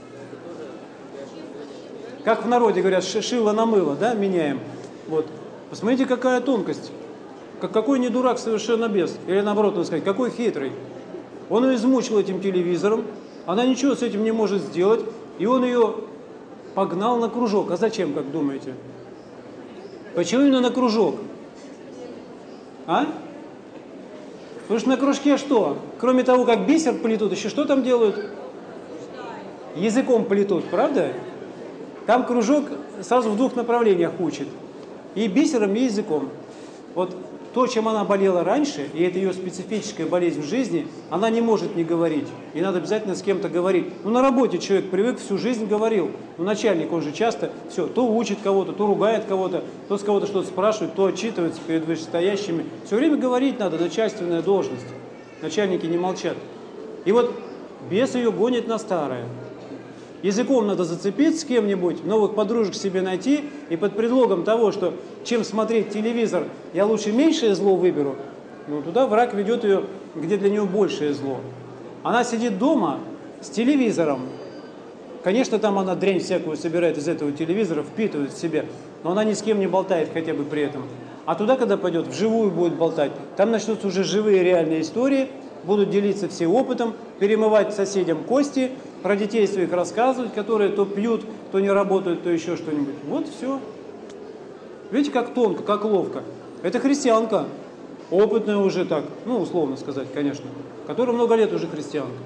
Как в народе говорят, шило на мыло, да, меняем. Вот. Посмотрите, какая тонкость. Как, какой не дурак совершенно без. Или наоборот, надо сказать, какой хитрый. Он ее измучил этим телевизором, она ничего с этим не может сделать, и он ее погнал на кружок. А зачем, как думаете? Почему именно на кружок? А? Потому что на кружке что? Кроме того, как бисер плетут, еще что там делают? Языком плетут, правда? Там кружок сразу в двух направлениях учит. И бисером, и языком. Вот то, чем она болела раньше, и это ее специфическая болезнь в жизни, она не может не говорить. И надо обязательно с кем-то говорить. Ну, на работе человек привык, всю жизнь говорил. Ну, начальник, он же часто все, то учит кого-то, то ругает кого-то, то с кого-то что-то спрашивает, то отчитывается перед вышестоящими. Все время говорить надо, начальственная должность. Начальники не молчат. И вот бес ее гонит на старое. Языком надо зацепиться с кем-нибудь, новых подружек себе найти, и под предлогом того, что чем смотреть телевизор, я лучше меньшее зло выберу, ну, туда враг ведет ее, где для нее большее зло. Она сидит дома с телевизором. Конечно, там она дрянь всякую собирает из этого телевизора, впитывает в себя, но она ни с кем не болтает хотя бы при этом. А туда, когда пойдет, вживую будет болтать, там начнутся уже живые реальные истории, будут делиться все опытом, перемывать соседям кости, про детей своих рассказывать, которые то пьют, то не работают, то еще что-нибудь. Вот все. Видите, как тонко, как ловко. Это христианка, опытная уже так, ну, условно сказать, конечно, которая много лет уже христианка.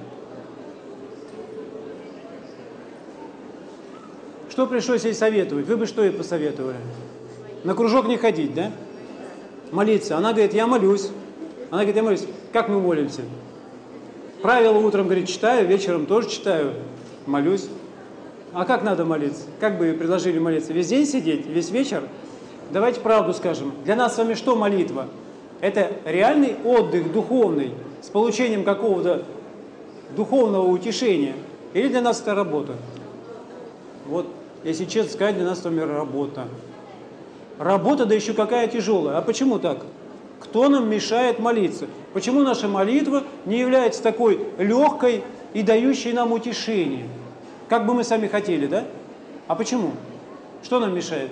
Что пришлось ей советовать? Вы бы что ей посоветовали? На кружок не ходить, да? Молиться. Она говорит, я молюсь. Она говорит, я молюсь. Как мы молимся? Правила утром, говорит, читаю, вечером тоже читаю, молюсь. А как надо молиться? Как бы предложили молиться? Весь день сидеть, весь вечер? Давайте правду скажем. Для нас с вами что молитва? Это реальный отдых духовный с получением какого-то духовного утешения? Или для нас это работа? Вот, если честно сказать, для нас с вами работа. Работа, да еще какая тяжелая. А почему так? Кто нам мешает молиться? Почему наша молитва не является такой легкой и дающей нам утешение? Как бы мы сами хотели, да? А почему? Что нам мешает?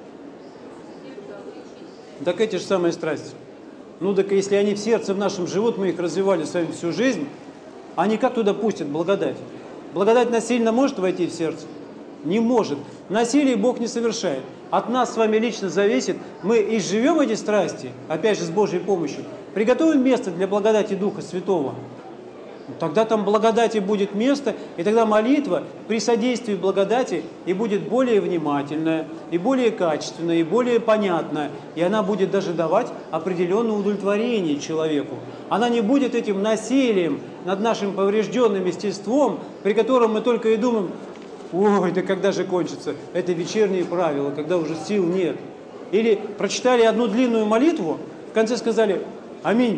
Так эти же самые страсти. Ну так если они в сердце в нашем живут, мы их развивали с вами всю жизнь, они как туда пустят благодать? Благодать насильно может войти в сердце? Не может. Насилие Бог не совершает. От нас с вами лично зависит, мы изживем эти страсти, опять же с Божьей помощью, приготовим место для благодати Духа Святого. Тогда там благодати будет место, и тогда молитва при содействии благодати и будет более внимательная, и более качественная, и более понятная, и она будет даже давать определенное удовлетворение человеку. Она не будет этим насилием над нашим поврежденным естеством, при котором мы только и думаем: ой, да когда же кончится? Это вечерние правила, когда уже сил нет. Или прочитали одну длинную молитву, в конце сказали «Аминь».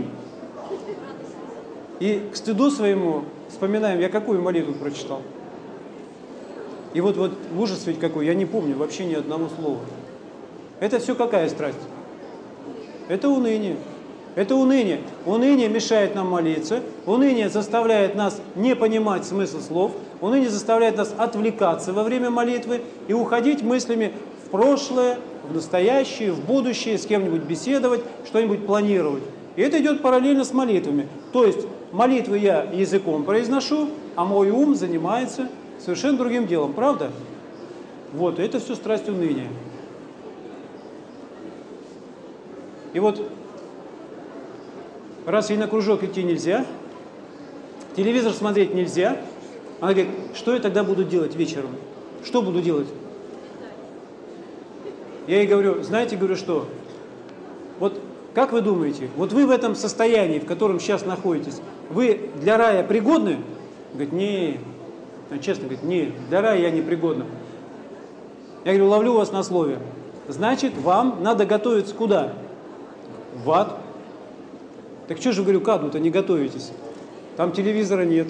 И к стыду своему вспоминаем, я какую молитву прочитал. И вот, вот ужас ведь какой, я не помню вообще ни одного слова. Это все какая страсть? Это уныние. Это уныние. Уныние мешает нам молиться, уныние заставляет нас не понимать смысл слов, уныние заставляет нас отвлекаться во время молитвы и уходить мыслями в прошлое, в настоящее, в будущее, с кем-нибудь беседовать, что-нибудь планировать. И это идет параллельно с молитвами. То есть молитвы я языком произношу, а мой ум занимается совершенно другим делом. Правда? Вот, это все страсть уныния. И вот, раз ей на кружок идти нельзя, телевизор смотреть нельзя, она говорит: что я тогда буду делать вечером? Что буду делать? Я ей говорю: знаете, говорю, что? Вот как вы думаете, вот вы в этом состоянии, в котором сейчас находитесь, вы для рая пригодны? Говорит: не, честно, говорит, не, для рая я не пригодна. Я говорю: ловлю вас на слове. Значит, вам надо готовиться куда? В ад. Так что же, говорю, к аду-то не готовитесь? Там телевизора нет.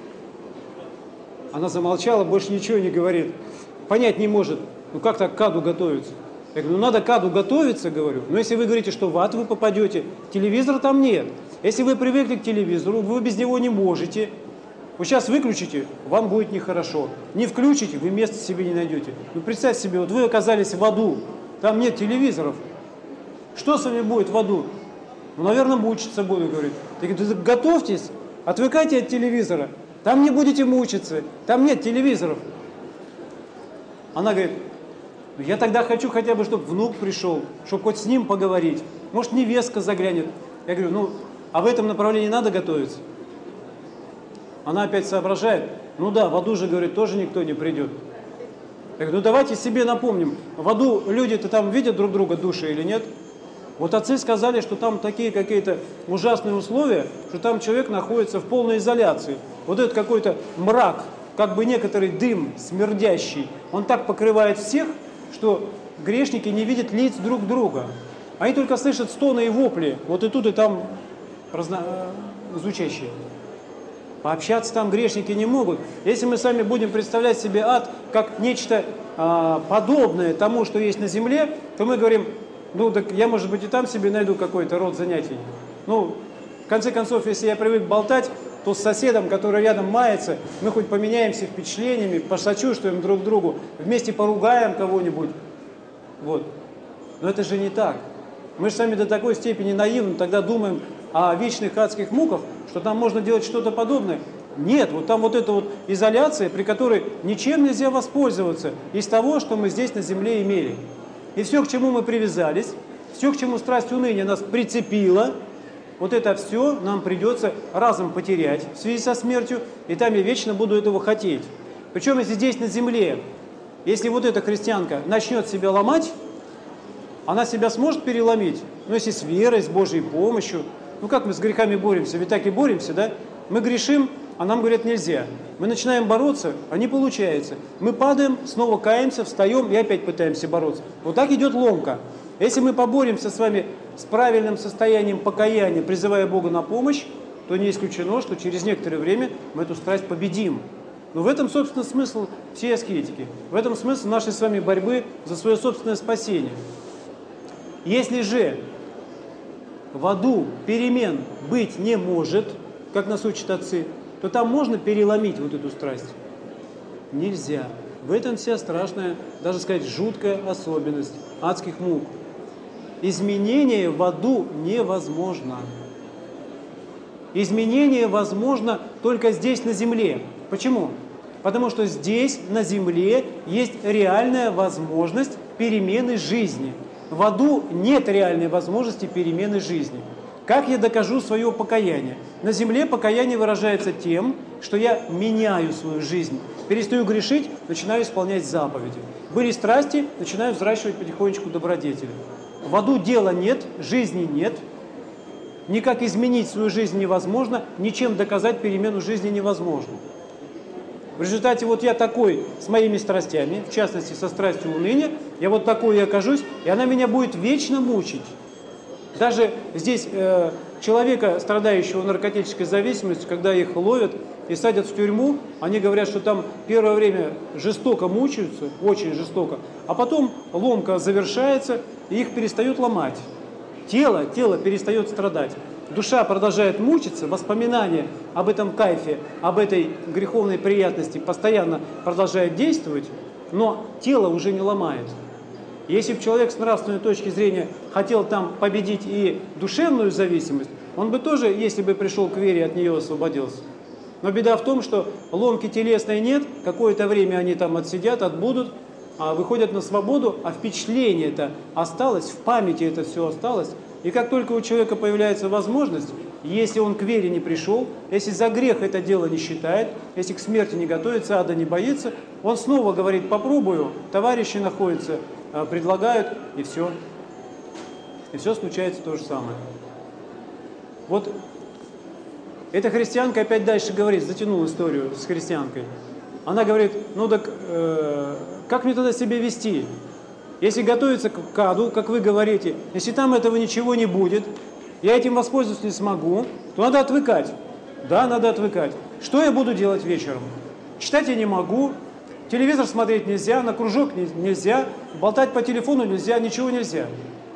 Она замолчала, больше ничего не говорит. Понять не может, ну как так к аду готовиться? Я говорю: ну надо к аду готовиться, говорю. Но если вы говорите, что в ад вы попадете, телевизора там нет. Если вы привыкли к телевизору, вы без него не можете. Вы сейчас выключите, вам будет нехорошо. Не включите, вы места себе не найдете. Ну представьте себе, вот вы оказались в аду, там нет телевизоров. Что с вами будет в аду? Ну, наверное, мучиться буду, говорит. Я говорю: готовьтесь, отвыкайте от телевизора. Там не будете мучиться, там нет телевизоров. Она говорит: я тогда хочу хотя бы, чтобы внук пришел, чтобы хоть с ним поговорить. Может, невестка заглянет. Я говорю: ну, а в этом направлении надо готовиться? Она опять соображает: ну да, в аду же, говорит, тоже никто не придет. Я говорю: ну давайте себе напомним, в аду люди-то там видят друг друга, души или нет? Вот отцы сказали, что там такие какие-то ужасные условия, что там человек находится в полной изоляции. Вот этот какой-то мрак, как бы некоторый дым смердящий, он так покрывает всех, что грешники не видят лиц друг друга. Они только слышат стоны и вопли, вот и тут, и там разно... звучащие. Пообщаться там грешники не могут. Если мы с вами будем представлять себе ад как нечто а, подобное тому, что есть на земле, то мы говорим: ну так я, может быть, и там себе найду какой-то род занятий. Ну, в конце концов, если я привык болтать, то с соседом, который рядом мается, мы хоть поменяемся впечатлениями, посочувствуем друг другу, вместе поругаем кого-нибудь. Вот. Но это же не так. Мы же сами до такой степени наивны, тогда думаем о вечных адских муках, что там можно делать что-то подобное. Нет, вот там вот эта вот изоляция, при которой ничем нельзя воспользоваться из того, что мы здесь на земле имели. И все, к чему мы привязались, все, к чему страсть уныния нас прицепила, вот это все нам придется разом потерять в связи со смертью, и там я вечно буду этого хотеть. Причем, если здесь на земле, если вот эта христианка начнет себя ломать, она себя сможет переломить, ну, если с верой, с Божьей помощью. Ну, как мы с грехами боремся? Ведь так и боремся, да? Мы грешим, а нам говорят нельзя. Мы начинаем бороться, а не получается. Мы падаем, снова каемся, встаем и опять пытаемся бороться. Вот так идет ломка. Если мы поборемся с вами с правильным состоянием покаяния, призывая Бога на помощь, то не исключено, что через некоторое время мы эту страсть победим. Но в этом, собственно, смысл всей аскетики. В этом смысл нашей с вами борьбы за свое собственное спасение. Если же в аду перемен быть не может, как нас учат отцы, то там можно переломить вот эту страсть? Нельзя. В этом вся страшная, даже сказать, жуткая особенность адских мук. Изменение в аду невозможно. Изменение возможно только здесь, на земле. Почему? Потому что здесь, на земле, есть реальная возможность перемены жизни. В аду нет реальной возможности перемены жизни. Как я докажу свое покаяние? На земле покаяние выражается тем, что я меняю свою жизнь. Перестаю грешить, начинаю исполнять заповеди. Были страсти, начинаю взращивать потихонечку добродетели. В аду дела нет, жизни нет. Никак изменить свою жизнь невозможно, ничем доказать перемену жизни невозможно. В результате вот я такой с моими страстями, в частности со страстью уныния, я вот такой и окажусь, и она меня будет вечно мучить. Даже здесь э, человека, страдающего наркотической зависимостью, когда их ловят и садят в тюрьму, они говорят, что там первое время жестоко мучаются, очень жестоко, а потом ломка завершается, и их перестают ломать. Тело, тело перестает страдать. Душа продолжает мучиться, воспоминания об этом кайфе, об этой греховной приятности постоянно продолжает действовать, но тело уже не ломает. Если бы человек с нравственной точки зрения хотел там победить и душевную зависимость, он бы тоже, если бы пришел к вере, от нее освободился. Но беда в том, что ломки телесной нет, какое-то время они там отсидят, отбудут, а выходят на свободу, а впечатление-то осталось, в памяти это все осталось. И как только у человека появляется возможность, если он к вере не пришел, если за грех это дело не считает, если к смерти не готовится, ада не боится, он снова говорит: попробую, товарищи находятся, предлагают, и все. И все случается то же самое. Вот эта христианка опять дальше говорит, затянул историю с христианкой. Она говорит: ну так э, как мне тогда себя вести? Если готовиться к аду, как вы говорите, если там этого ничего не будет, я этим воспользоваться не смогу, то надо отвыкать. Да, надо отвыкать. Что я буду делать вечером? Читать я не могу, телевизор смотреть нельзя, на кружок нельзя, болтать по телефону нельзя, ничего нельзя.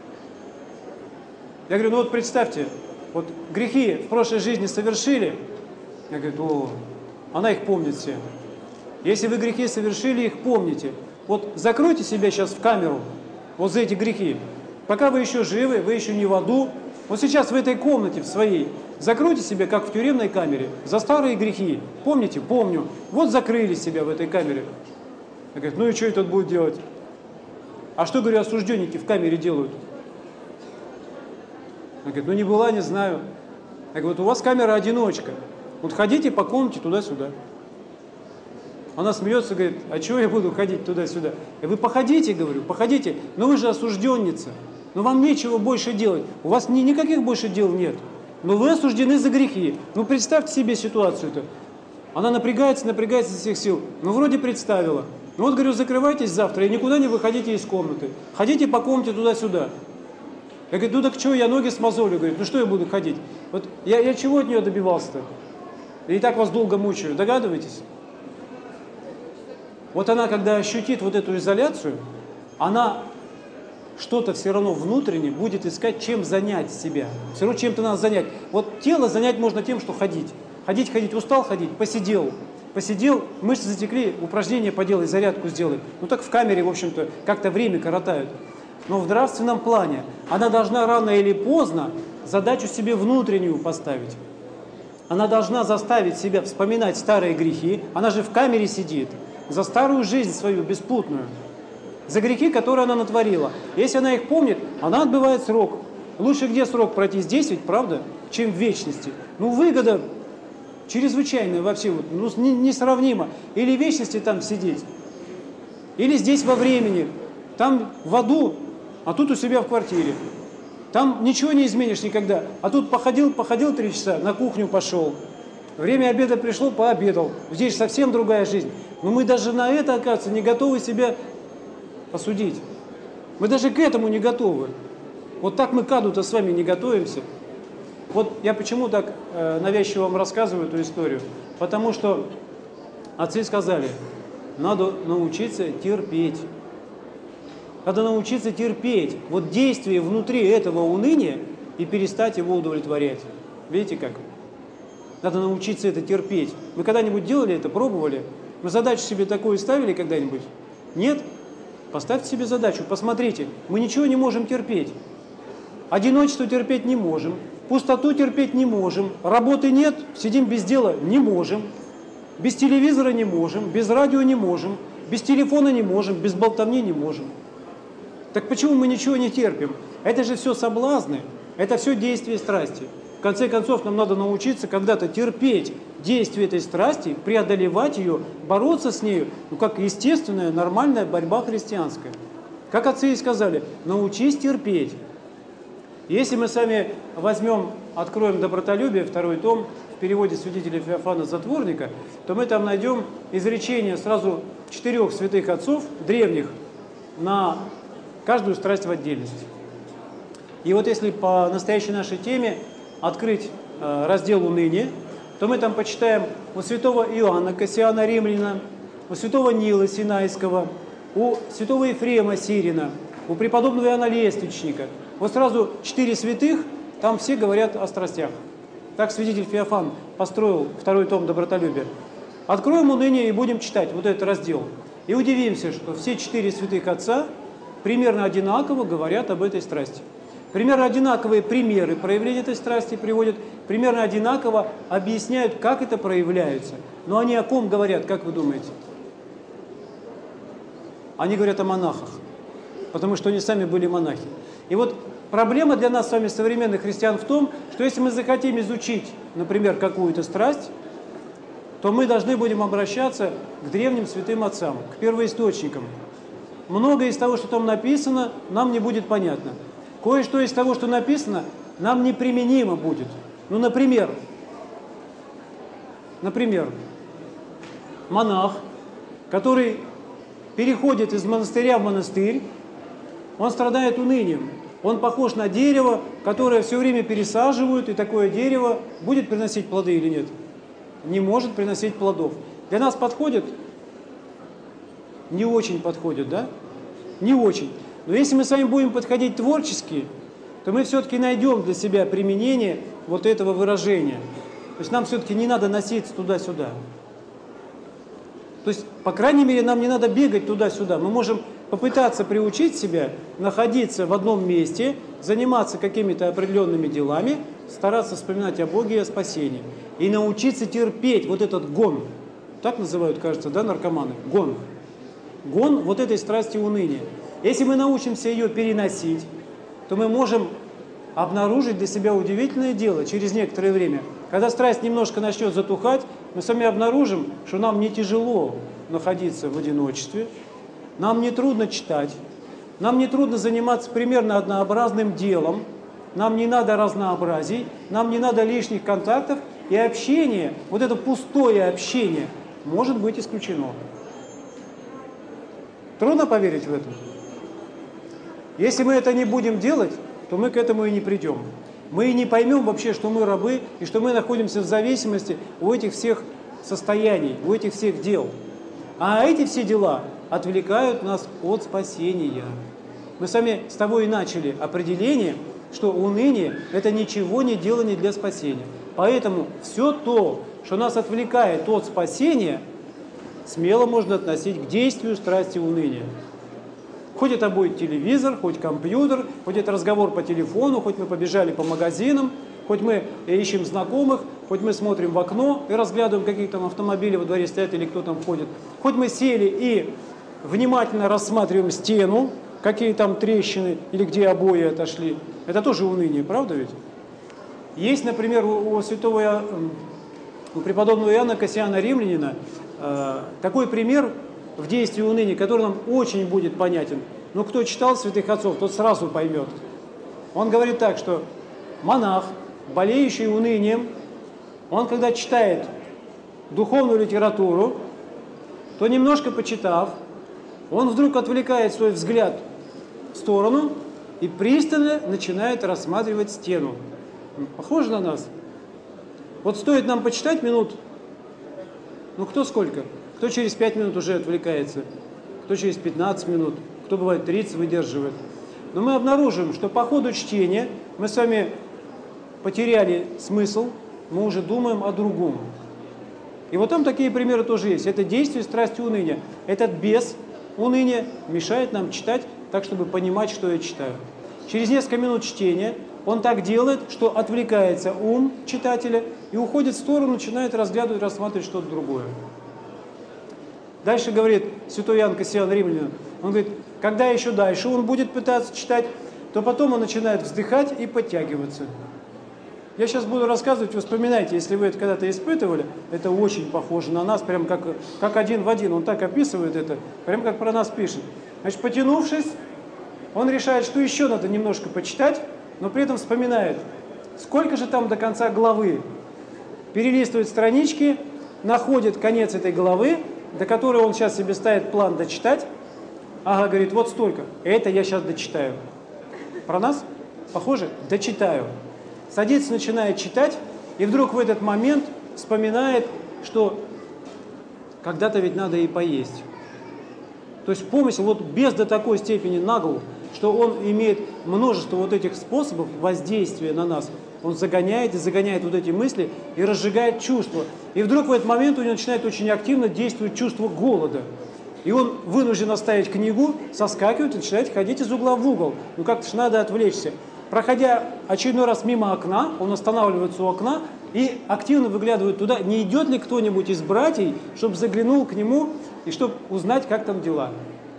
Я говорю: ну вот представьте, вот грехи в прошлой жизни совершили. Я говорю: о, она их помнит все. Если вы грехи совершили, их помните. Вот закройте себя сейчас в камеру, вот за эти грехи. Пока вы еще живы, вы еще не в аду. Вот сейчас в этой комнате, в своей, закройте себя, как в тюремной камере, за старые грехи. Помните? Помню. Вот закрыли себя в этой камере. Я говорю: ну и что это будет делать? А что, говорю, осужденники в камере делают? Я говорю: ну не была, не знаю. Я говорю: вот у вас камера-одиночка. Вот ходите по комнате туда-сюда. Она смеется, говорит: а чего я буду ходить туда-сюда? Я: вы походите, говорю, походите, но вы же осужденница, но вам нечего больше делать, у вас ни, никаких больше дел нет, но вы осуждены за грехи. Ну представьте себе ситуацию-то. Она напрягается, напрягается из всех сил, ну вроде представила. Ну вот, говорю, закрывайтесь завтра и никуда не выходите из комнаты, ходите по комнате туда-сюда. Я говорю: ну так что, я ноги смазолю, говорит, ну что я буду ходить? Вот я, я чего от нее добивался-то? И так вас долго мучаю, догадываетесь? Вот она, когда ощутит вот эту изоляцию, она что-то все равно внутренне будет искать, чем занять себя. Все равно чем-то надо занять. Вот тело занять можно тем, что ходить. Ходить, ходить, устал ходить, посидел. Посидел, мышцы затекли, упражнения поделай, зарядку сделай. Ну так в камере, в общем-то, как-то время коротают. Но в нравственном плане она должна рано или поздно задачу себе внутреннюю поставить. Она должна заставить себя вспоминать старые грехи. Она же в камере сидит. За старую жизнь свою беспутную, за грехи, которые она натворила. Если она их помнит, она отбывает срок. Лучше где срок пройти? Здесь ведь, правда, чем в вечности. Ну, выгода чрезвычайная вообще, вот, ну, несравнима. Или в вечности там сидеть, или здесь во времени, там в аду, а тут у себя в квартире. Там ничего не изменишь никогда. А тут походил, походил три часа, на кухню пошел. Время обеда пришло, пообедал. Здесь совсем другая жизнь. Но мы даже на это, оказывается, не готовы себя осудить. Мы даже к этому не готовы. Вот так мы к аду-то с вами не готовимся. Вот я почему так э, навязчиво вам рассказываю эту историю? Потому что отцы сказали: надо научиться терпеть. Надо научиться терпеть. Вот действие внутри этого уныния и перестать его удовлетворять. Видите как? Надо научиться это терпеть. Вы когда-нибудь делали это, пробовали? Вы задачу себе такую ставили когда-нибудь? Нет? Поставьте себе задачу, посмотрите. Мы ничего не можем терпеть. Одиночество терпеть не можем. Пустоту терпеть не можем. Работы нет, сидим без дела, не можем. Без телевизора не можем, без радио не можем, без телефона не можем, без болтовни не можем. Так почему мы ничего не терпим? Это же все соблазны, это все действие страсти. В конце концов, нам надо научиться когда-то терпеть действие этой страсти, преодолевать ее, бороться с нею, ну, как естественная, нормальная борьба христианская. Как отцы и сказали, научись терпеть. Если мы с вами возьмем, откроем «Добротолюбие», второй том, в переводе святителя Феофана Затворника, то мы там найдем изречение сразу четырех святых отцов, древних, на каждую страсть в отдельности. И вот если по настоящей нашей теме открыть э, раздел «Уныние», то мы там почитаем у святого Иоанна Кассиана Римляна, у святого Нила Синайского, у святого Ефрема Сирина, у преподобного Иоанна Лествичника. Вот сразу четыре святых, там все говорят о страстях. Так святитель Феофан построил второй том «Добротолюбия». Откроем «Уныние» и будем читать вот этот раздел. И удивимся, что все четыре святых отца примерно одинаково говорят об этой страсти. Примерно одинаковые примеры проявления этой страсти приводят, примерно одинаково объясняют, как это проявляется. Но они о ком говорят, как вы думаете? Они говорят о монахах, потому что они сами были монахи. И вот проблема для нас с вами, современных христиан, в том, что если мы захотим изучить, например, какую-то страсть, то мы должны будем обращаться к древним святым отцам, к первоисточникам. Многое из того, что там написано, нам не будет понятно. Кое-что из того, что написано, нам неприменимо будет. Ну, например, например, монах, который переходит из монастыря в монастырь, он страдает унынием. Он похож на дерево, которое все время пересаживают, и такое дерево будет приносить плоды или нет? Не может приносить плодов. Для нас подходит? Не очень подходит, да? Не очень. Но если мы с вами будем подходить творчески, то мы все-таки найдем для себя применение вот этого выражения. То есть нам все-таки не надо носиться туда-сюда. То есть, по крайней мере, нам не надо бегать туда-сюда. Мы можем попытаться приучить себя находиться в одном месте, заниматься какими-то определенными делами, стараться вспоминать о Боге и о спасении. И научиться терпеть вот этот гон. Так называют, кажется, да, наркоманы? Гон. Гон вот этой страсти уныния. Если мы научимся ее переносить, то мы можем обнаружить для себя удивительное дело через некоторое время. Когда страсть немножко начнет затухать, мы сами обнаружим, что нам не тяжело находиться в одиночестве, нам не трудно читать, нам не трудно заниматься примерно однообразным делом, нам не надо разнообразий, нам не надо лишних контактов, и общение, вот это пустое общение, может быть исключено. Трудно поверить в это? Если мы это не будем делать, то мы к этому и не придем. Мы и не поймем вообще, что мы рабы, и что мы находимся в зависимости у этих всех состояний, у этих всех дел. А эти все дела отвлекают нас от спасения. Мы с вами с того и начали определение, что уныние – это ничего не делание для спасения. Поэтому все то, что нас отвлекает от спасения, смело можно относить к действию страсти уныния. Хоть это будет телевизор, хоть компьютер, хоть это разговор по телефону, хоть мы побежали по магазинам, хоть мы ищем знакомых, хоть мы смотрим в окно и разглядываем, какие там автомобили во дворе стоят или кто там ходит, хоть мы сели и внимательно рассматриваем стену, какие там трещины или где обои отошли. Это тоже уныние, правда ведь? Есть, например, у, у святого, у преподобного Иоанна Кассиана Римлянина э, такой пример в действии уныния, который нам очень будет понятен. Но кто читал святых отцов, тот сразу поймет. Он говорит так, что монах, болеющий унынием, он когда читает духовную литературу, то немножко почитав, он вдруг отвлекает свой взгляд в сторону и пристально начинает рассматривать стену. Похоже на нас? Вот стоит нам почитать минут, ну кто сколько? Кто через пять минут уже отвлекается, кто через пятнадцать минут, кто бывает тридцать выдерживает. Но мы обнаружим, что по ходу чтения мы с вами потеряли смысл, мы уже думаем о другом. И вот там такие примеры тоже есть. Это действие страсти уныния. Этот бес уныния мешает нам читать так, чтобы понимать, что я читаю. Через несколько минут чтения он так делает, что отвлекается ум читателя и уходит в сторону, начинает разглядывать, рассматривать что-то другое. Дальше говорит святой Иоанн Кассиан Римлянин, он говорит, когда еще дальше он будет пытаться читать, то потом он начинает вздыхать и подтягиваться. Я сейчас буду рассказывать, вы вспоминайте, если вы это когда-то испытывали, это очень похоже на нас, прям как, как один в один, он так описывает это, прям как про нас пишет. Значит, потянувшись, он решает, что еще надо немножко почитать, но при этом вспоминает, сколько же там до конца главы. Перелистывает странички, находит конец этой главы, до которой он сейчас себе ставит план дочитать. Ага, говорит, вот столько, это я сейчас дочитаю. Про нас? Похоже? Дочитаю. Садится, начинает читать, и вдруг в этот момент вспоминает, что когда-то ведь надо и поесть. То есть помысел вот без до такой степени нагл, что он имеет множество вот этих способов воздействия на нас. Он загоняет и загоняет вот эти мысли и разжигает чувства. И вдруг в этот момент у него начинает очень активно действовать чувство голода. И он вынужден оставить книгу, соскакивает и начинает ходить из угла в угол. Ну как-то ж надо отвлечься. Проходя очередной раз мимо окна, он останавливается у окна и активно выглядывает туда, не идет ли кто-нибудь из братьев, чтобы заглянул к нему и чтобы узнать, как там дела.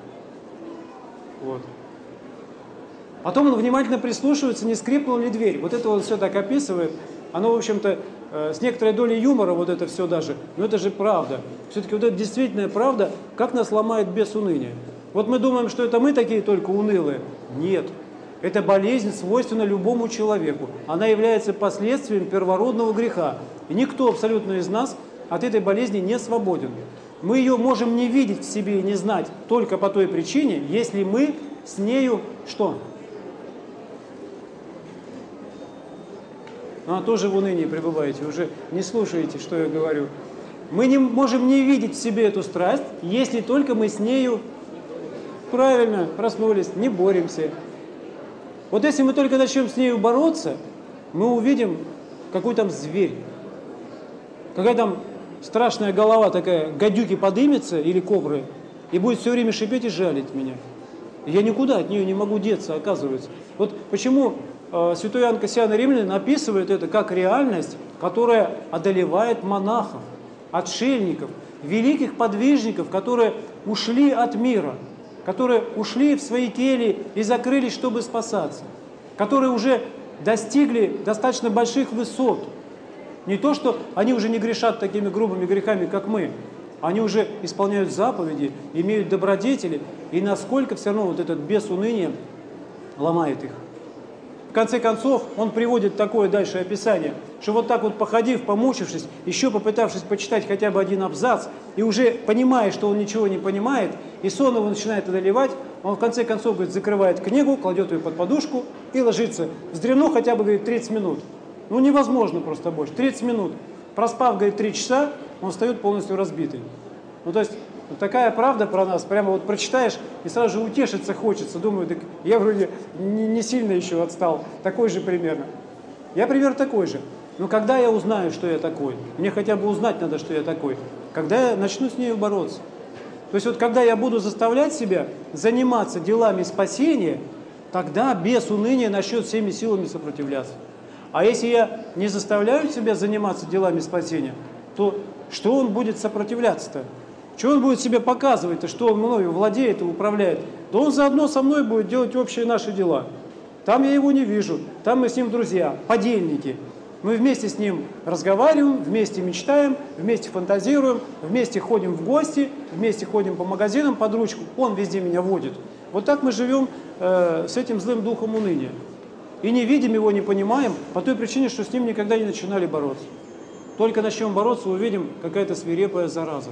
Вот. Потом он внимательно прислушивается, не скрипнула ли дверь. Вот это он все так описывает. Оно, в общем-то, с некоторой долей юмора, вот это все даже, но это же правда. Все-таки вот это действительная правда, как нас ломает бес уныния. Вот мы думаем, что это мы такие только унылые. Нет. Эта болезнь свойственна любому человеку. Она является последствием первородного греха. И никто абсолютно из нас от этой болезни не свободен. Мы ее можем не видеть в себе и не знать только по той причине, если мы с нею что? А, тоже в унынии пребываете, уже не слушаете, что я говорю. Мы не можем не видеть в себе эту страсть, если только мы с нею, правильно, проснулись, не боремся. Вот если мы только начнем с нею бороться, мы увидим, какой там зверь, какая там страшная голова такая, гадюки подымется или кобры, и будет все время шипеть и жалить меня. И я никуда от нее не могу деться, оказывается. Вот почему э, святой Иоанн Кассиан Римлянин описывает это как реальность, которая одолевает монахов, отшельников, великих подвижников, которые ушли от мира, которые ушли в свои кельи и закрылись, чтобы спасаться, которые уже достигли достаточно больших высот. Не то, что они уже не грешат такими грубыми грехами, как мы, они уже исполняют заповеди, имеют добродетели, и насколько все равно вот этот бес уныния ломает их. В конце концов, он приводит такое дальше описание, что вот так вот походив, помучившись, еще попытавшись почитать хотя бы один абзац, и уже понимая, что он ничего не понимает, и сон его начинает одолевать, он в конце концов, говорит, закрывает книгу, кладет ее под подушку и ложится. Вздремнул хотя бы, говорит, тридцать минут. Ну невозможно просто больше. тридцать минут. Проспав, говорит, три часа, он встает полностью разбитый. Ну то есть вот такая правда про нас, прямо вот прочитаешь и сразу же утешиться хочется. Думаю, так я вроде не, не сильно еще отстал. Такой же примерно. Я примерно такой же. Но когда я узнаю, что я такой, мне хотя бы узнать надо, что я такой, когда я начну с нею бороться. То есть вот когда я буду заставлять себя заниматься делами спасения, тогда бес уныния начнет всеми силами сопротивляться. А если я не заставляю себя заниматься делами спасения, то что он будет сопротивляться-то? Что он будет себе показывать-то, что он мною владеет и управляет? Да он заодно со мной будет делать общие наши дела. Там я его не вижу, там мы с ним друзья, подельники. Мы вместе с ним разговариваем, вместе мечтаем, вместе фантазируем, вместе ходим в гости, вместе ходим по магазинам под ручку. Он везде меня водит. Вот так мы живем э, с этим злым духом уныния. И не видим его, не понимаем, по той причине, что с ним никогда не начинали бороться. Только начнем бороться, увидим, какая-то свирепая зараза.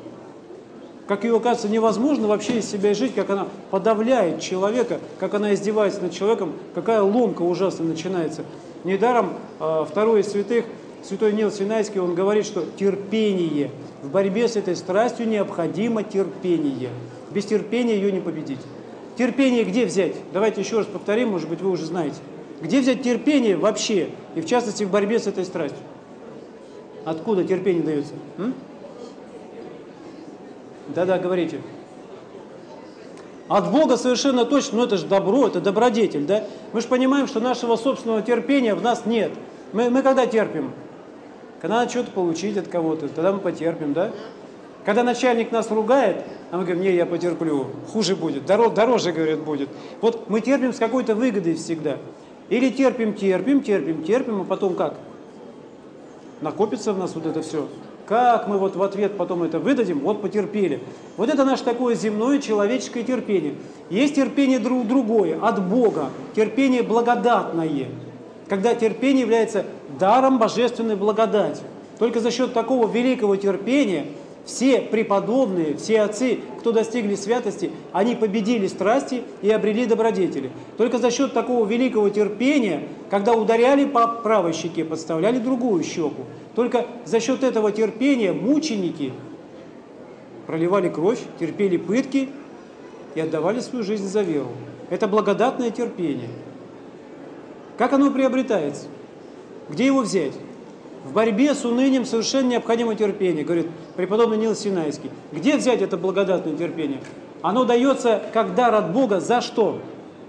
Как ее, оказывается, невозможно вообще из себя жить, как она подавляет человека, как она издевается над человеком, какая ломка ужасно начинается. Недаром э, второй из святых, святой Нил Синайский, он говорит, что терпение. В борьбе с этой страстью необходимо терпение. Без терпения ее не победить. Терпение где взять? Давайте еще раз повторим, может быть, вы уже знаете. Где взять терпение вообще, и в частности в борьбе с этой страстью? Откуда терпение дается? Да-да, говорите. От Бога совершенно точно, ну это же добро, это добродетель, да? Мы же понимаем, что нашего собственного терпения в нас нет. Мы, мы когда терпим? Когда надо что-то получить от кого-то, тогда мы потерпим, да? Когда начальник нас ругает, а мы говорим, не, я потерплю, хуже будет, дороже, дороже, говорят, будет. Вот мы терпим с какой-то выгодой всегда. Или терпим, терпим, терпим, терпим, а потом как? Накопится в нас вот это все. Как мы вот в ответ потом это выдадим, вот потерпели. Вот это наше такое земное человеческое терпение. Есть терпение друг другое, от Бога, терпение благодатное, когда терпение является даром божественной благодати. Только за счет такого великого терпения все преподобные, все отцы, кто достигли святости, они победили страсти и обрели добродетели. Только за счет такого великого терпения, когда ударяли по правой щеке, подставляли другую щеку. Только за счет этого терпения мученики проливали кровь, терпели пытки и отдавали свою жизнь за веру. Это благодатное терпение. Как оно приобретается? Где его взять? В борьбе с унынием совершенно необходимо терпение, говорит преподобный Нил Синайский. Где взять это благодатное терпение? Оно дается как дар от Бога за что?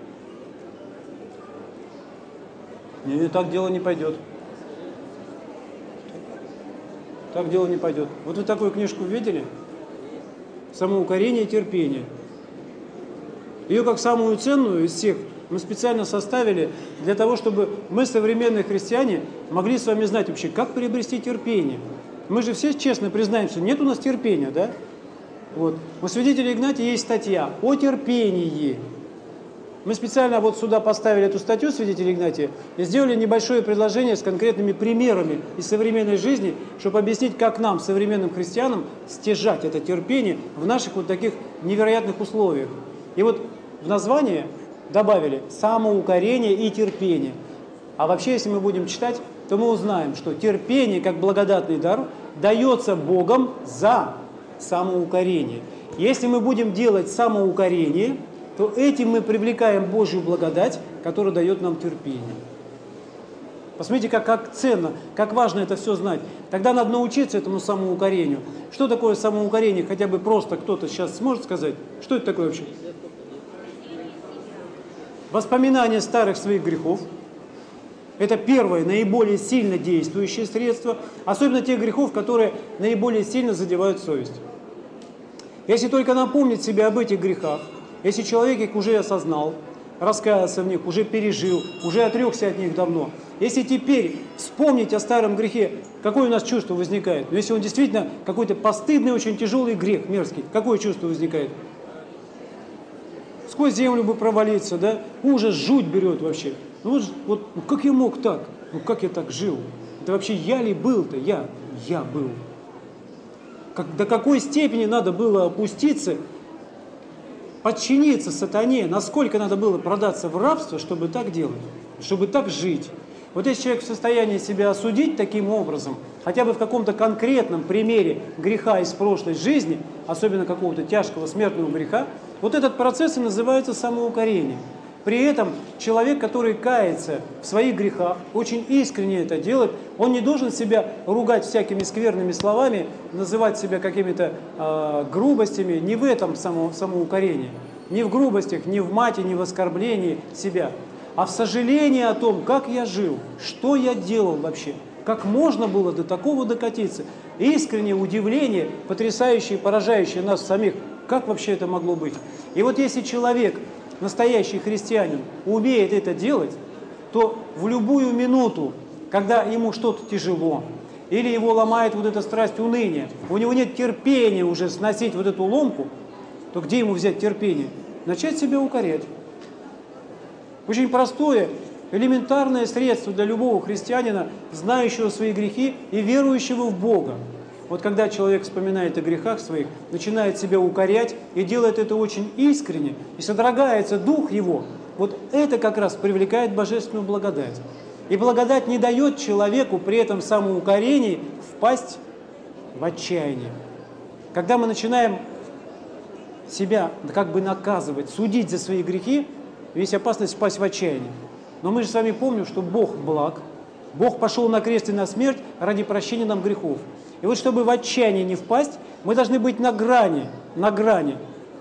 Не, так дело не пойдет. Так дело не пойдет. Вот вы такую книжку видели? «Самоукорение и терпение». Ее как самую ценную из всех мы специально составили для того, чтобы мы, современные христиане, могли с вами знать вообще, как приобрести терпение. Мы же все честно признаемся, нет у нас терпения, да? Вот. У святителя Игнатия есть статья о терпении. Мы специально вот сюда поставили эту статью святителя Игнатия и сделали небольшое предложение с конкретными примерами из современной жизни, чтобы объяснить, как нам, современным христианам, стяжать это терпение в наших вот таких невероятных условиях. И вот в название добавили самоукорение и терпение. А вообще, если мы будем читать, то мы узнаем, что терпение, как благодатный дар, дается Богом за самоукорение. Если мы будем делать самоукорение, то этим мы привлекаем Божью благодать, которая дает нам терпение. Посмотрите, как, как ценно, как важно это все знать. Тогда надо научиться этому самоукорению. Что такое самоукорение? Хотя бы просто кто-то сейчас сможет сказать? Что это такое вообще? Воспоминание старых своих грехов. Это первое, наиболее сильно действующее средство, особенно тех грехов, которые наиболее сильно задевают совесть. Если только напомнить себе об этих грехах, если человек их уже осознал, раскаялся в них, уже пережил, уже отрекся от них давно, если теперь вспомнить о старом грехе, какое у нас чувство возникает? Но если он действительно какой-то постыдный, очень тяжелый грех, мерзкий, какое чувство возникает? Сквозь землю бы провалиться, да? Ужас, жуть берет вообще. Ну вот, вот ну как я мог так? Ну как я так жил? Это вообще я ли был-то? Я, я был. Как, до какой степени надо было опуститься, подчиниться сатане, насколько надо было продаться в рабство, чтобы так делать, чтобы так жить. Вот если человек в состоянии себя осудить таким образом, хотя бы в каком-то конкретном примере греха из прошлой жизни, особенно какого-то тяжкого смертного греха, вот этот процесс и называется самоукорением. При этом человек, который кается в своих грехах, очень искренне это делает, он не должен себя ругать всякими скверными словами, называть себя какими-то э, грубостями, не в этом само, самоукорении, не в грубостях, не в мате, не в оскорблении себя, а в сожалении о том, как я жил, что я делал вообще, как можно было до такого докатиться. Искреннее удивление, потрясающее, поражающее нас самих, как вообще это могло быть. И вот если человек, настоящий христианин, умеет это делать, то в любую минуту, когда ему что-то тяжело, или его ломает вот эта страсть уныния, у него нет терпения уже сносить вот эту ломку, то где ему взять терпение? Начать себя укорять. Очень простое, элементарное средство для любого христианина, знающего свои грехи и верующего в Бога. Вот когда человек вспоминает о грехах своих, начинает себя укорять и делает это очень искренне, и содрогается дух его, вот это как раз привлекает божественную благодать. И благодать не дает человеку при этом самоукорении впасть в отчаяние. Когда мы начинаем себя как бы наказывать, судить за свои грехи, есть опасность впасть в отчаяние. Но мы же с вами помним, что Бог благ, Бог пошел на крест и на смерть ради прощения нам грехов. И вот чтобы в отчаяние не впасть, мы должны быть на грани, на грани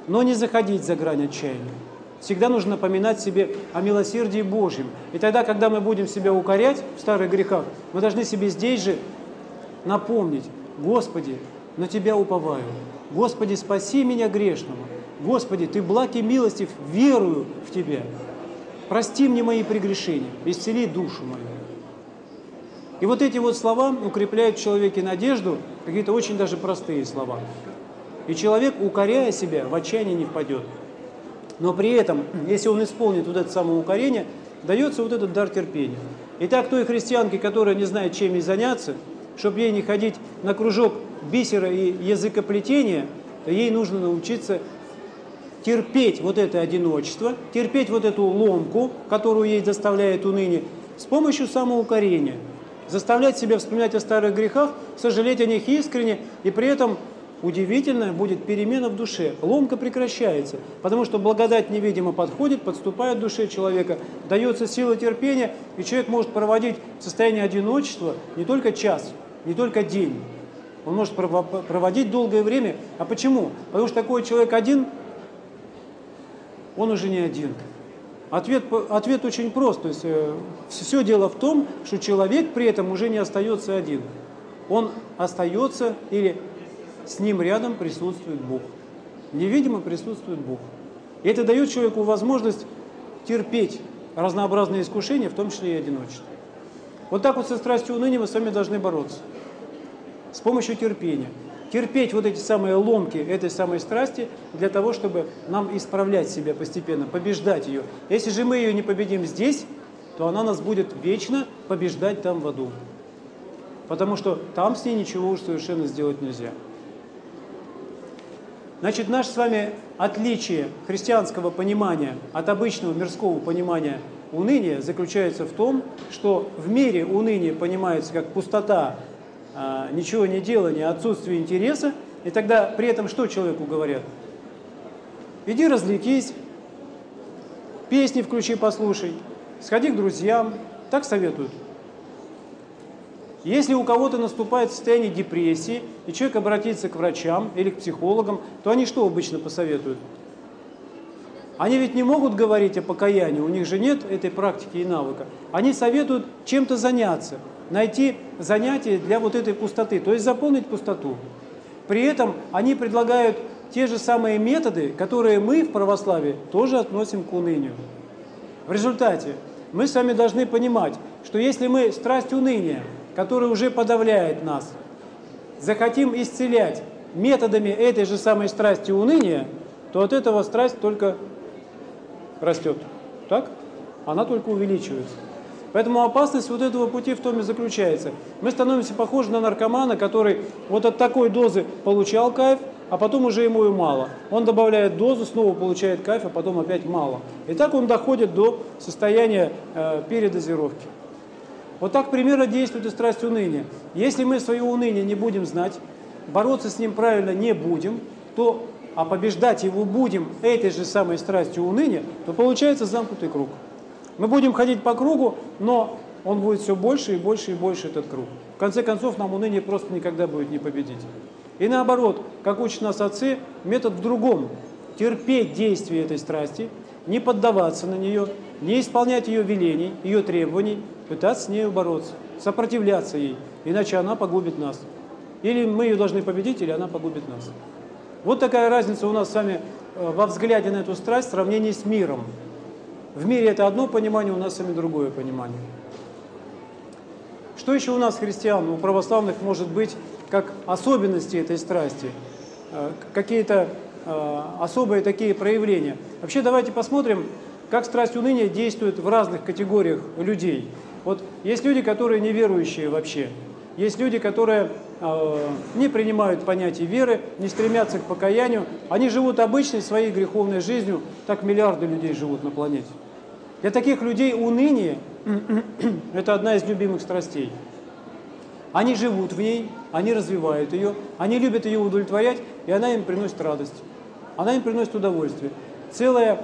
но не заходить за грань отчаяния. Всегда нужно напоминать себе о милосердии Божьем. И тогда, когда мы будем себя укорять в старых грехах, мы должны себе здесь же напомнить: Господи, на Тебя уповаю. Господи, спаси меня грешного. Господи, Ты благ и милостив, верую в Тебя. Прости мне мои прегрешения, исцели душу мою. И вот эти вот слова укрепляют в человеке надежду, какие-то очень даже простые слова. И человек, укоряя себя, в отчаяние не впадет. Но при этом, если он исполнит вот это самоукорение, дается вот этот дар терпения. Итак, той христианке, которая не знает, чем ей заняться, чтобы ей не ходить на кружок бисера и языкоплетения, то ей нужно научиться терпеть вот это одиночество, терпеть вот эту ломку, которую ей доставляет уныние, с помощью самоукорения. Заставлять себя вспоминать о старых грехах, сожалеть о них искренне, и при этом удивительная будет перемена в душе. Ломка прекращается, потому что благодать невидимо подходит, подступает к душе человека, дается сила терпения, и человек может проводить в состоянии одиночества не только час, не только день. Он может проводить долгое время. А почему? Потому что такой человек один, он уже не один. Ответ, ответ очень прост. То есть, э, все дело в том, что человек при этом уже не остается один. Он остается или с ним рядом присутствует Бог. Невидимо присутствует Бог. И это дает человеку возможность терпеть разнообразные искушения, в том числе и одиночество. Вот так вот со страстью уныния мы с вами должны бороться. С помощью терпения. Терпеть вот эти самые ломки этой самой страсти для того, чтобы нам исправлять себя постепенно, побеждать ее. Если же мы ее не победим здесь, то она нас будет вечно побеждать там в аду. Потому что там с ней ничего уж совершенно сделать нельзя. Значит, наше с вами отличие христианского понимания от обычного мирского понимания уныния заключается в том, что в мире уныние понимается как пустота, ничего не делания, отсутствие интереса, и тогда при этом что человеку говорят? Иди развлекись, песни включи, послушай, сходи к друзьям, так советуют. Если у кого-то наступает состояние депрессии, и человек обратится к врачам или к психологам, то они что обычно посоветуют? Они ведь не могут говорить о покаянии, у них же нет этой практики и навыка. Они советуют чем-то заняться, найти занятие для вот этой пустоты, то есть заполнить пустоту. При этом они предлагают те же самые методы, которые мы в православии тоже относим к унынию. В результате мы с вами должны понимать, что если мы страсть уныния, которая уже подавляет нас, захотим исцелять методами этой же самой страсти уныния, то от этого страсть только растет. Так? Она только увеличивается. Поэтому опасность вот этого пути в том и заключается. Мы становимся похожи на наркомана, который вот от такой дозы получал кайф, а потом уже ему и мало. Он добавляет дозу, снова получает кайф, а потом опять мало. И так он доходит до состояния э, передозировки. Вот так примерно действует и страсть уныния. Если мы свое уныние не будем знать, бороться с ним правильно не будем, то, а побеждать его будем этой же самой страстью уныния, то получается замкнутый круг. Мы будем ходить по кругу, но он будет все больше и больше и больше, этот круг. В конце концов, нам уныние просто никогда будет не победить. И наоборот, как учат нас отцы, метод в другом. Терпеть действие этой страсти, не поддаваться на нее, не исполнять ее велений, ее требований, пытаться с нею бороться, сопротивляться ей, иначе она погубит нас. Или мы ее должны победить, или она погубит нас. Вот такая разница у нас с вами во взгляде на эту страсть в сравнении с миром. В мире это одно понимание, у нас с вами другое понимание. Что еще у нас, христиан, у православных, может быть, как особенности этой страсти? Какие-то особые такие проявления? Вообще давайте посмотрим, как страсть уныния действует в разных категориях людей. Вот есть люди, которые неверующие вообще. Есть люди, которые э, не принимают понятие веры, не стремятся к покаянию. Они живут обычной своей греховной жизнью, так миллиарды людей живут на планете. Для таких людей уныние – это одна из любимых страстей. Они живут в ней, они развивают ее, они любят ее удовлетворять, и она им приносит радость. Она им приносит удовольствие. Целая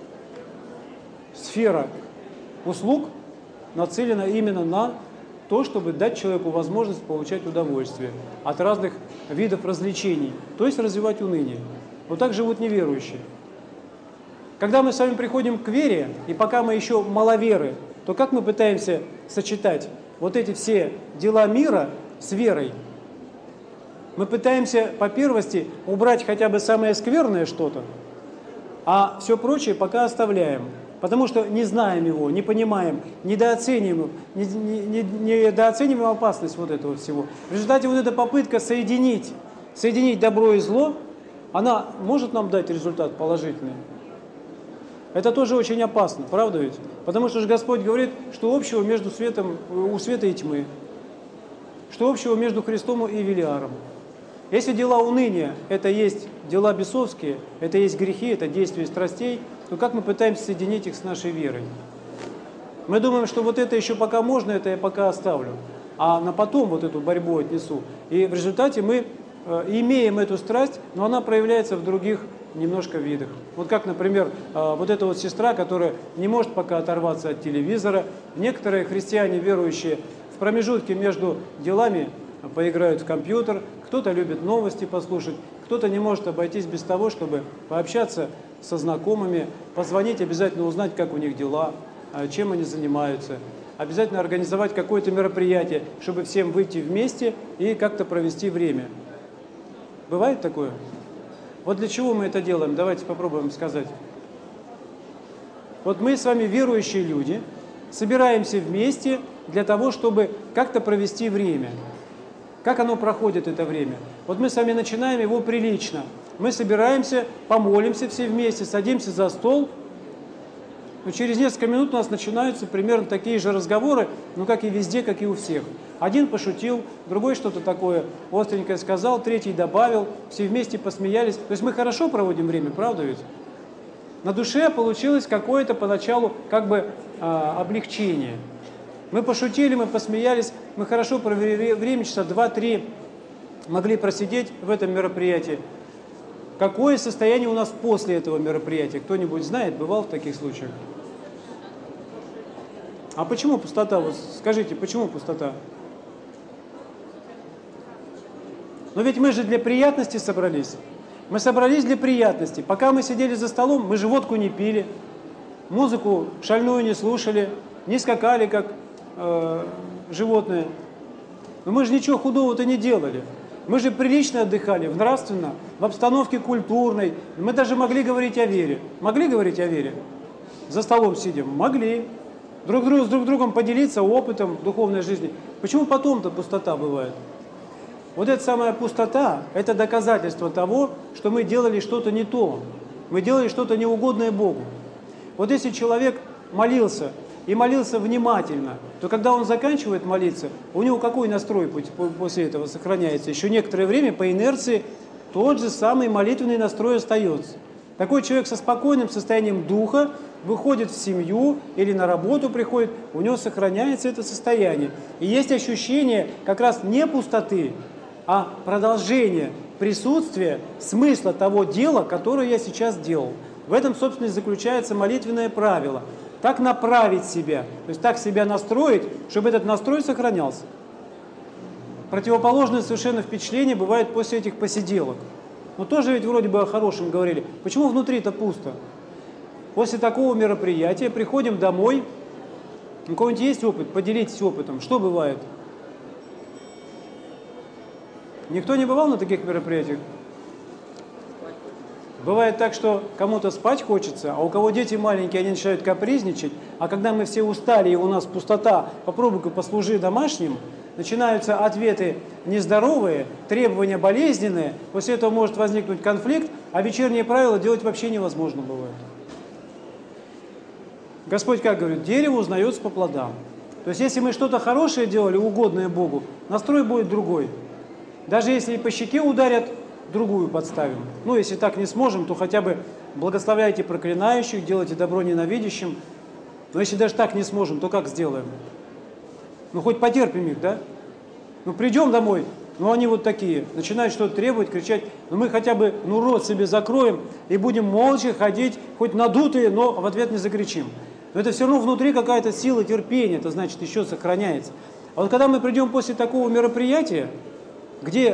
сфера услуг нацелена именно на то, чтобы дать человеку возможность получать удовольствие от разных видов развлечений, то есть развивать уныние. Вот так живут неверующие. Когда мы с вами приходим к вере, и пока мы еще маловеры, то как мы пытаемся сочетать вот эти все дела мира с верой? Мы пытаемся по первости убрать хотя бы самое скверное что-то, а все прочее пока оставляем. Потому что не знаем его, не понимаем, недооцениваем, не, не, не, недооцениваем опасность вот этого всего. В результате вот эта попытка соединить, соединить добро и зло, она может нам дать результат положительный. Это тоже очень опасно, правда ведь? Потому что же Господь говорит, что общего между светом, у света и тьмы, что общего между Христом и Велиаром. Если дела уныния – это есть дела бесовские, это есть грехи, это действия страстей, то как мы пытаемся соединить их с нашей верой? Мы думаем, что вот это еще пока можно, это я пока оставлю, а на потом вот эту борьбу отнесу. И в результате мы э, имеем эту страсть, но она проявляется в других немножко видах. Вот как, например, э, вот эта вот сестра, которая не может пока оторваться от телевизора. Некоторые христиане, верующие, в промежутке между делами поиграют в компьютер, кто-то любит новости послушать, кто-то не может обойтись без того, чтобы пообщаться со знакомыми, позвонить, обязательно узнать, как у них дела, чем они занимаются, обязательно организовать какое-то мероприятие, чтобы всем выйти вместе и как-то провести время. Бывает такое? Вот для чего мы это делаем? Давайте попробуем сказать. Вот мы с вами верующие люди, собираемся вместе для того, чтобы как-то провести время. Как оно проходит, это время? Вот мы с вами начинаем его прилично. Мы собираемся, помолимся все вместе, садимся за стол. Но через несколько минут у нас начинаются примерно такие же разговоры, ну как и везде, как и у всех. Один пошутил, другой что-то такое остренькое сказал, третий добавил, все вместе посмеялись. То есть мы хорошо проводим время, правда ведь? На душе получилось какое-то поначалу как бы а, облегчение. Мы пошутили, мы посмеялись, мы хорошо провели время, часа два-три могли просидеть в этом мероприятии. Какое состояние у нас после этого мероприятия? Кто-нибудь знает, бывал в таких случаях? А почему пустота? Вот скажите, почему пустота? Но ведь мы же для приятности собрались. Мы собрались для приятности. Пока мы сидели за столом, мы же водку не пили, музыку шальную не слушали, не скакали, как э, животные. Но мы же ничего худого-то не делали. Мы же прилично отдыхали, в нравственно, в обстановке культурной. Мы даже могли говорить о вере. Могли говорить о вере? За столом сидим? Могли. Друг другу, с друг другом поделиться опытом духовной жизни. Почему потом-то пустота бывает? Вот эта самая пустота – это доказательство того, что мы делали что-то не то. Мы делали что-то неугодное Богу. Вот если человек молился, и молился внимательно, то когда он заканчивает молиться, у него какой настрой после этого сохраняется? Еще некоторое время по инерции тот же самый молитвенный настрой остается. Такой человек со спокойным состоянием духа выходит в семью или на работу приходит, у него сохраняется это состояние. И есть ощущение как раз не пустоты, а продолжения присутствия смысла того дела, которое я сейчас делал. В этом, собственно, и заключается молитвенное правило. Так направить себя, то есть так себя настроить, чтобы этот настрой сохранялся. Противоположное совершенно впечатление бывает после этих посиделок. Но тоже ведь вроде бы о хорошем говорили. Почему внутри-то пусто? После такого мероприятия приходим домой. У кого-нибудь есть опыт? Поделитесь опытом. Что бывает? Никто не бывал на таких мероприятиях? Бывает так, что кому-то спать хочется, а у кого дети маленькие, они начинают капризничать, а когда мы все устали и у нас пустота, попробуй-ка послужи домашним, начинаются ответы нездоровые, требования болезненные, после этого может возникнуть конфликт, а вечерние правила делать вообще невозможно бывает. Господь как говорит, дерево узнается по плодам. То есть если мы что-то хорошее делали, угодное Богу, настрой будет другой. Даже если и по щеке ударят, другую подставим. Ну, если так не сможем, то хотя бы благословляйте проклинающих, делайте добро ненавидящим. Но если даже так не сможем, то как сделаем? Ну, хоть потерпим их, да? Ну, придем домой, ну, они вот такие, начинают что-то требовать, кричать. Но мы хотя бы, ну, рот себе закроем и будем молча ходить, хоть надутые, но в ответ не закричим. Но это все равно внутри какая-то сила терпения, это значит, еще сохраняется. А вот когда мы придем после такого мероприятия, где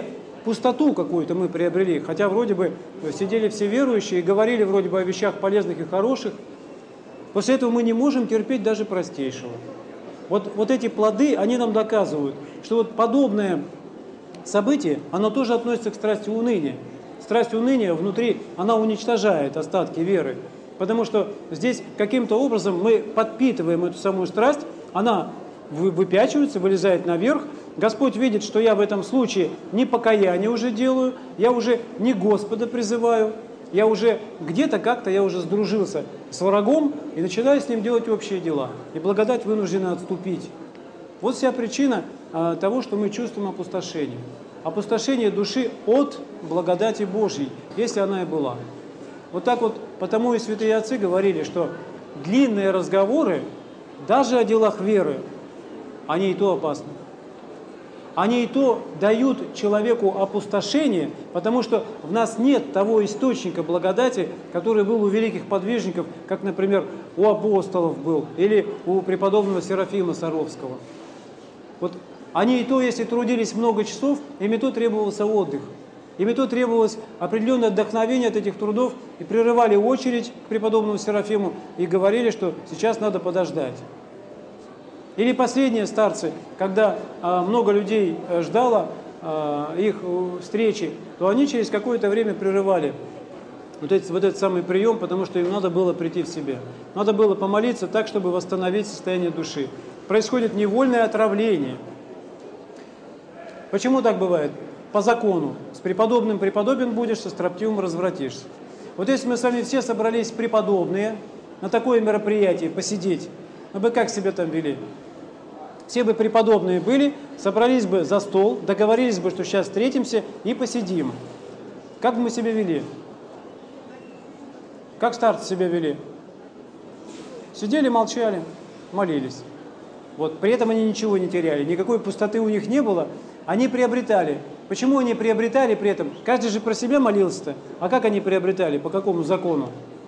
пустоту какую-то мы приобрели, хотя вроде бы сидели все верующие и говорили вроде бы о вещах полезных и хороших. После этого мы не можем терпеть даже простейшего. Вот, вот эти плоды, они нам доказывают, что вот подобное событие, оно тоже относится к страсти уныния. Страсть уныния внутри, она уничтожает остатки веры. Потому что здесь каким-то образом мы подпитываем эту самую страсть, она выпячивается, вылезает наверх. Господь видит, что я в этом случае не покаяние уже делаю, я уже не Господа призываю, я уже где-то как-то я уже сдружился с врагом и начинаю с ним делать общие дела. И благодать вынуждена отступить. Вот вся причина а, того, что мы чувствуем опустошение. Опустошение души от благодати Божьей, если она и была. Вот так вот, потому и святые отцы говорили, что длинные разговоры, даже о делах веры, они и то опасны. Они и то дают человеку опустошение, потому что в нас нет того источника благодати, который был у великих подвижников, как, например, у апостолов был, или у преподобного Серафима Саровского. Вот они и то, если трудились много часов, им и то требовался отдых. Им и то требовалось определенное вдохновение от этих трудов, и прерывали очередь к преподобному Серафиму и говорили, что сейчас надо подождать. Или последние старцы, когда а, много людей ждало а, их встречи, то они через какое-то время прерывали вот, эти, вот этот самый прием, потому что им надо было прийти в себя. Надо было помолиться так, чтобы восстановить состояние души. Происходит невольное отравление. Почему так бывает? По закону. С преподобным преподобен будешь, со строптивым развратишься. Вот если мы с вами все собрались преподобные на такое мероприятие посидеть, мы бы как себя там вели? Все бы преподобные были, собрались бы за стол, договорились бы, что сейчас встретимся и посидим. Как бы мы себя вели? Как старцы себя вели? Сидели, молчали, молились. Вот, при этом они ничего не теряли, никакой пустоты у них не было, они приобретали. Почему они приобретали при этом? Каждый же про себя молился-то. А как они приобретали? По какому закону?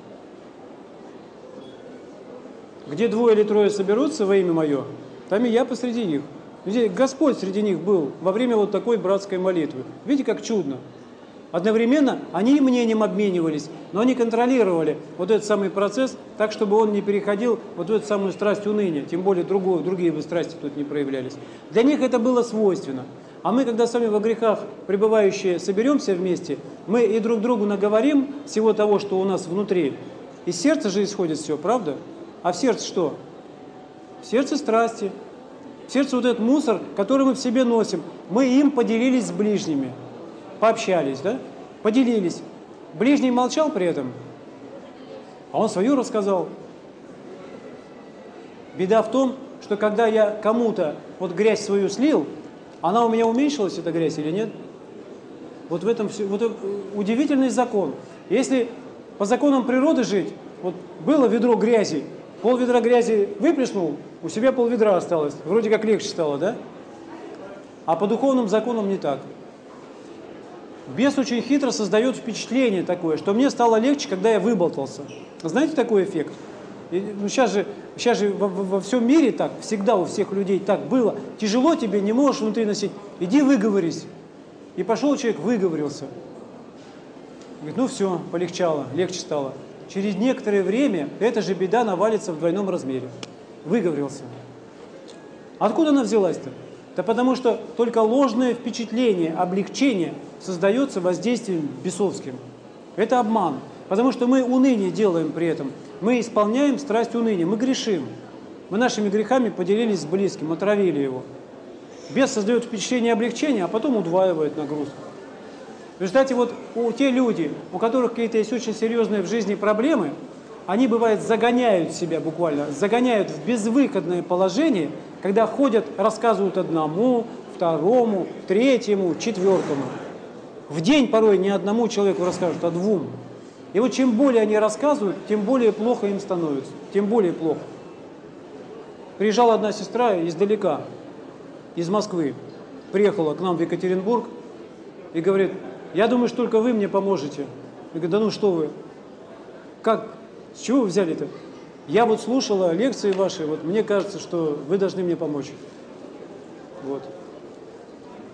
Где двое или трое соберутся во имя Мое, там и я посреди них. Здесь Господь среди них был во время вот такой братской молитвы. Видите, как чудно. Одновременно они мнением обменивались, но они контролировали вот этот самый процесс так, чтобы он не переходил вот в эту самую страсть уныния. Тем более другую, другие бы страсти тут не проявлялись. Для них это было свойственно. А мы, когда с вами во грехах пребывающие соберемся вместе, мы и друг другу наговорим всего того, что у нас внутри. Из сердца же исходит все, правда? А в сердце что? В сердце страсти. В сердце вот этот мусор, который мы в себе носим. Мы им поделились с ближними. Пообщались, да? Поделились. Ближний молчал при этом, а он свою рассказал. Беда в том, что когда я кому-то вот грязь свою слил, она у меня уменьшилась, эта грязь, или нет? Вот в этом все, вот удивительный закон. Если по законам природы жить, вот было ведро грязи, пол ведра грязи выплеснул, у себя пол ведра осталось. Вроде как легче стало, да? А по духовным законам не так. Бес очень хитро создает впечатление такое, что мне стало легче, когда я выболтался. Знаете такой эффект? И, ну, сейчас же, сейчас же во, во всем мире так, всегда у всех людей так было. Тяжело тебе, не можешь внутри носить. Иди выговорись. И пошел человек, выговорился. Говорит, ну все, полегчало, легче стало. Через некоторое время эта же беда навалится в двойном размере. Выговорился. Откуда она взялась-то? Да потому что только ложное впечатление, облегчение создается воздействием бесовским. Это обман. Потому что мы уныние делаем при этом. Мы исполняем страсть уныния, мы грешим. Мы нашими грехами поделились с близким, отравили его. Бес создает впечатление облегчения, а потом удваивает нагрузку. В результате вот у те люди, у которых какие-то есть очень серьезные в жизни проблемы, они, бывает, загоняют себя буквально, загоняют в безвыходное положение, когда ходят, рассказывают одному, второму, третьему, четвертому. В день порой не одному человеку расскажут, а двум. И вот чем более они рассказывают, тем более плохо им становится, тем более плохо. Приезжала одна сестра издалека, из Москвы, приехала к нам в Екатеринбург и говорит, я думаю, что только вы мне поможете. Я говорю, да ну что вы, как, с чего вы взяли-то? Я вот слушала лекции ваши, вот мне кажется, что вы должны мне помочь. Вот.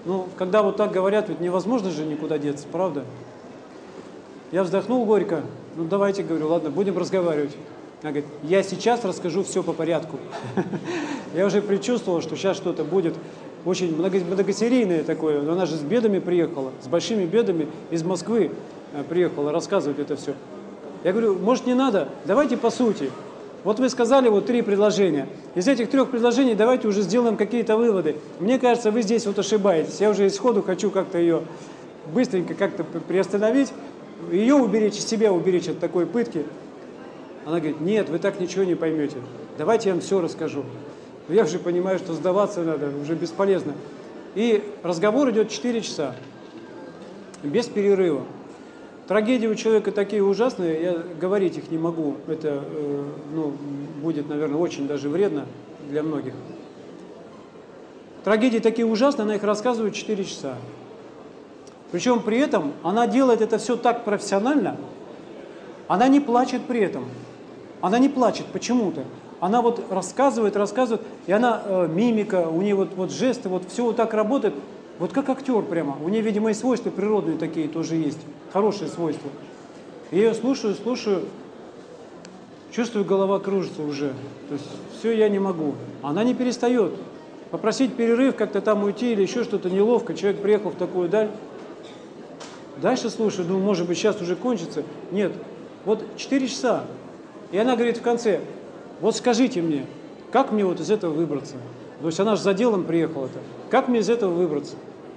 Ну, когда вот так говорят, ведь невозможно же никуда деться, правда? Я вздохнул горько. Ну, давайте, говорю, ладно, будем разговаривать. Она говорит, я сейчас расскажу все по порядку. Я уже предчувствовал, что сейчас что-то будет очень многосерийное такое. Но она же с бедами приехала, с большими бедами из Москвы приехала рассказывать это все. Я говорю, может, не надо? Давайте по сути. Вот вы сказали вот три предложения. Из этих трех предложений давайте уже сделаем какие-то выводы. Мне кажется, вы здесь вот ошибаетесь. Я уже исходу хочу как-то ее быстренько как-то приостановить. Ее уберечь, себя уберечь от такой пытки. Она говорит, нет, вы так ничего не поймете. Давайте я вам все расскажу. Но я уже понимаю, что сдаваться надо, уже бесполезно. И разговор идет четыре часа. Без перерыва. Трагедии у человека такие ужасные, я говорить их не могу. Это э, ну, будет, наверное, очень даже вредно для многих. Трагедии такие ужасные, она их рассказывает четыре часа. Причем при этом она делает это все так профессионально, она не плачет при этом. Она не плачет почему-то. Она вот рассказывает, рассказывает, и она, э, мимика, у нее вот, вот жесты, вот все вот так работает. Вот как актер прямо. У нее, видимо, и свойства природные такие тоже есть. Хорошие свойства. Я ее слушаю, слушаю, чувствую, голова кружится уже. То есть все, я не могу. Она не перестает. Попросить перерыв, как-то там уйти или еще что-то неловко. Человек приехал в такую даль. Дальше слушаю, думаю, может быть, сейчас уже кончится. Нет. Вот четыре часа. И она говорит в конце, вот скажите мне, как мне вот из этого выбраться? То есть она же за делом приехала-то. Как мне из этого выбраться?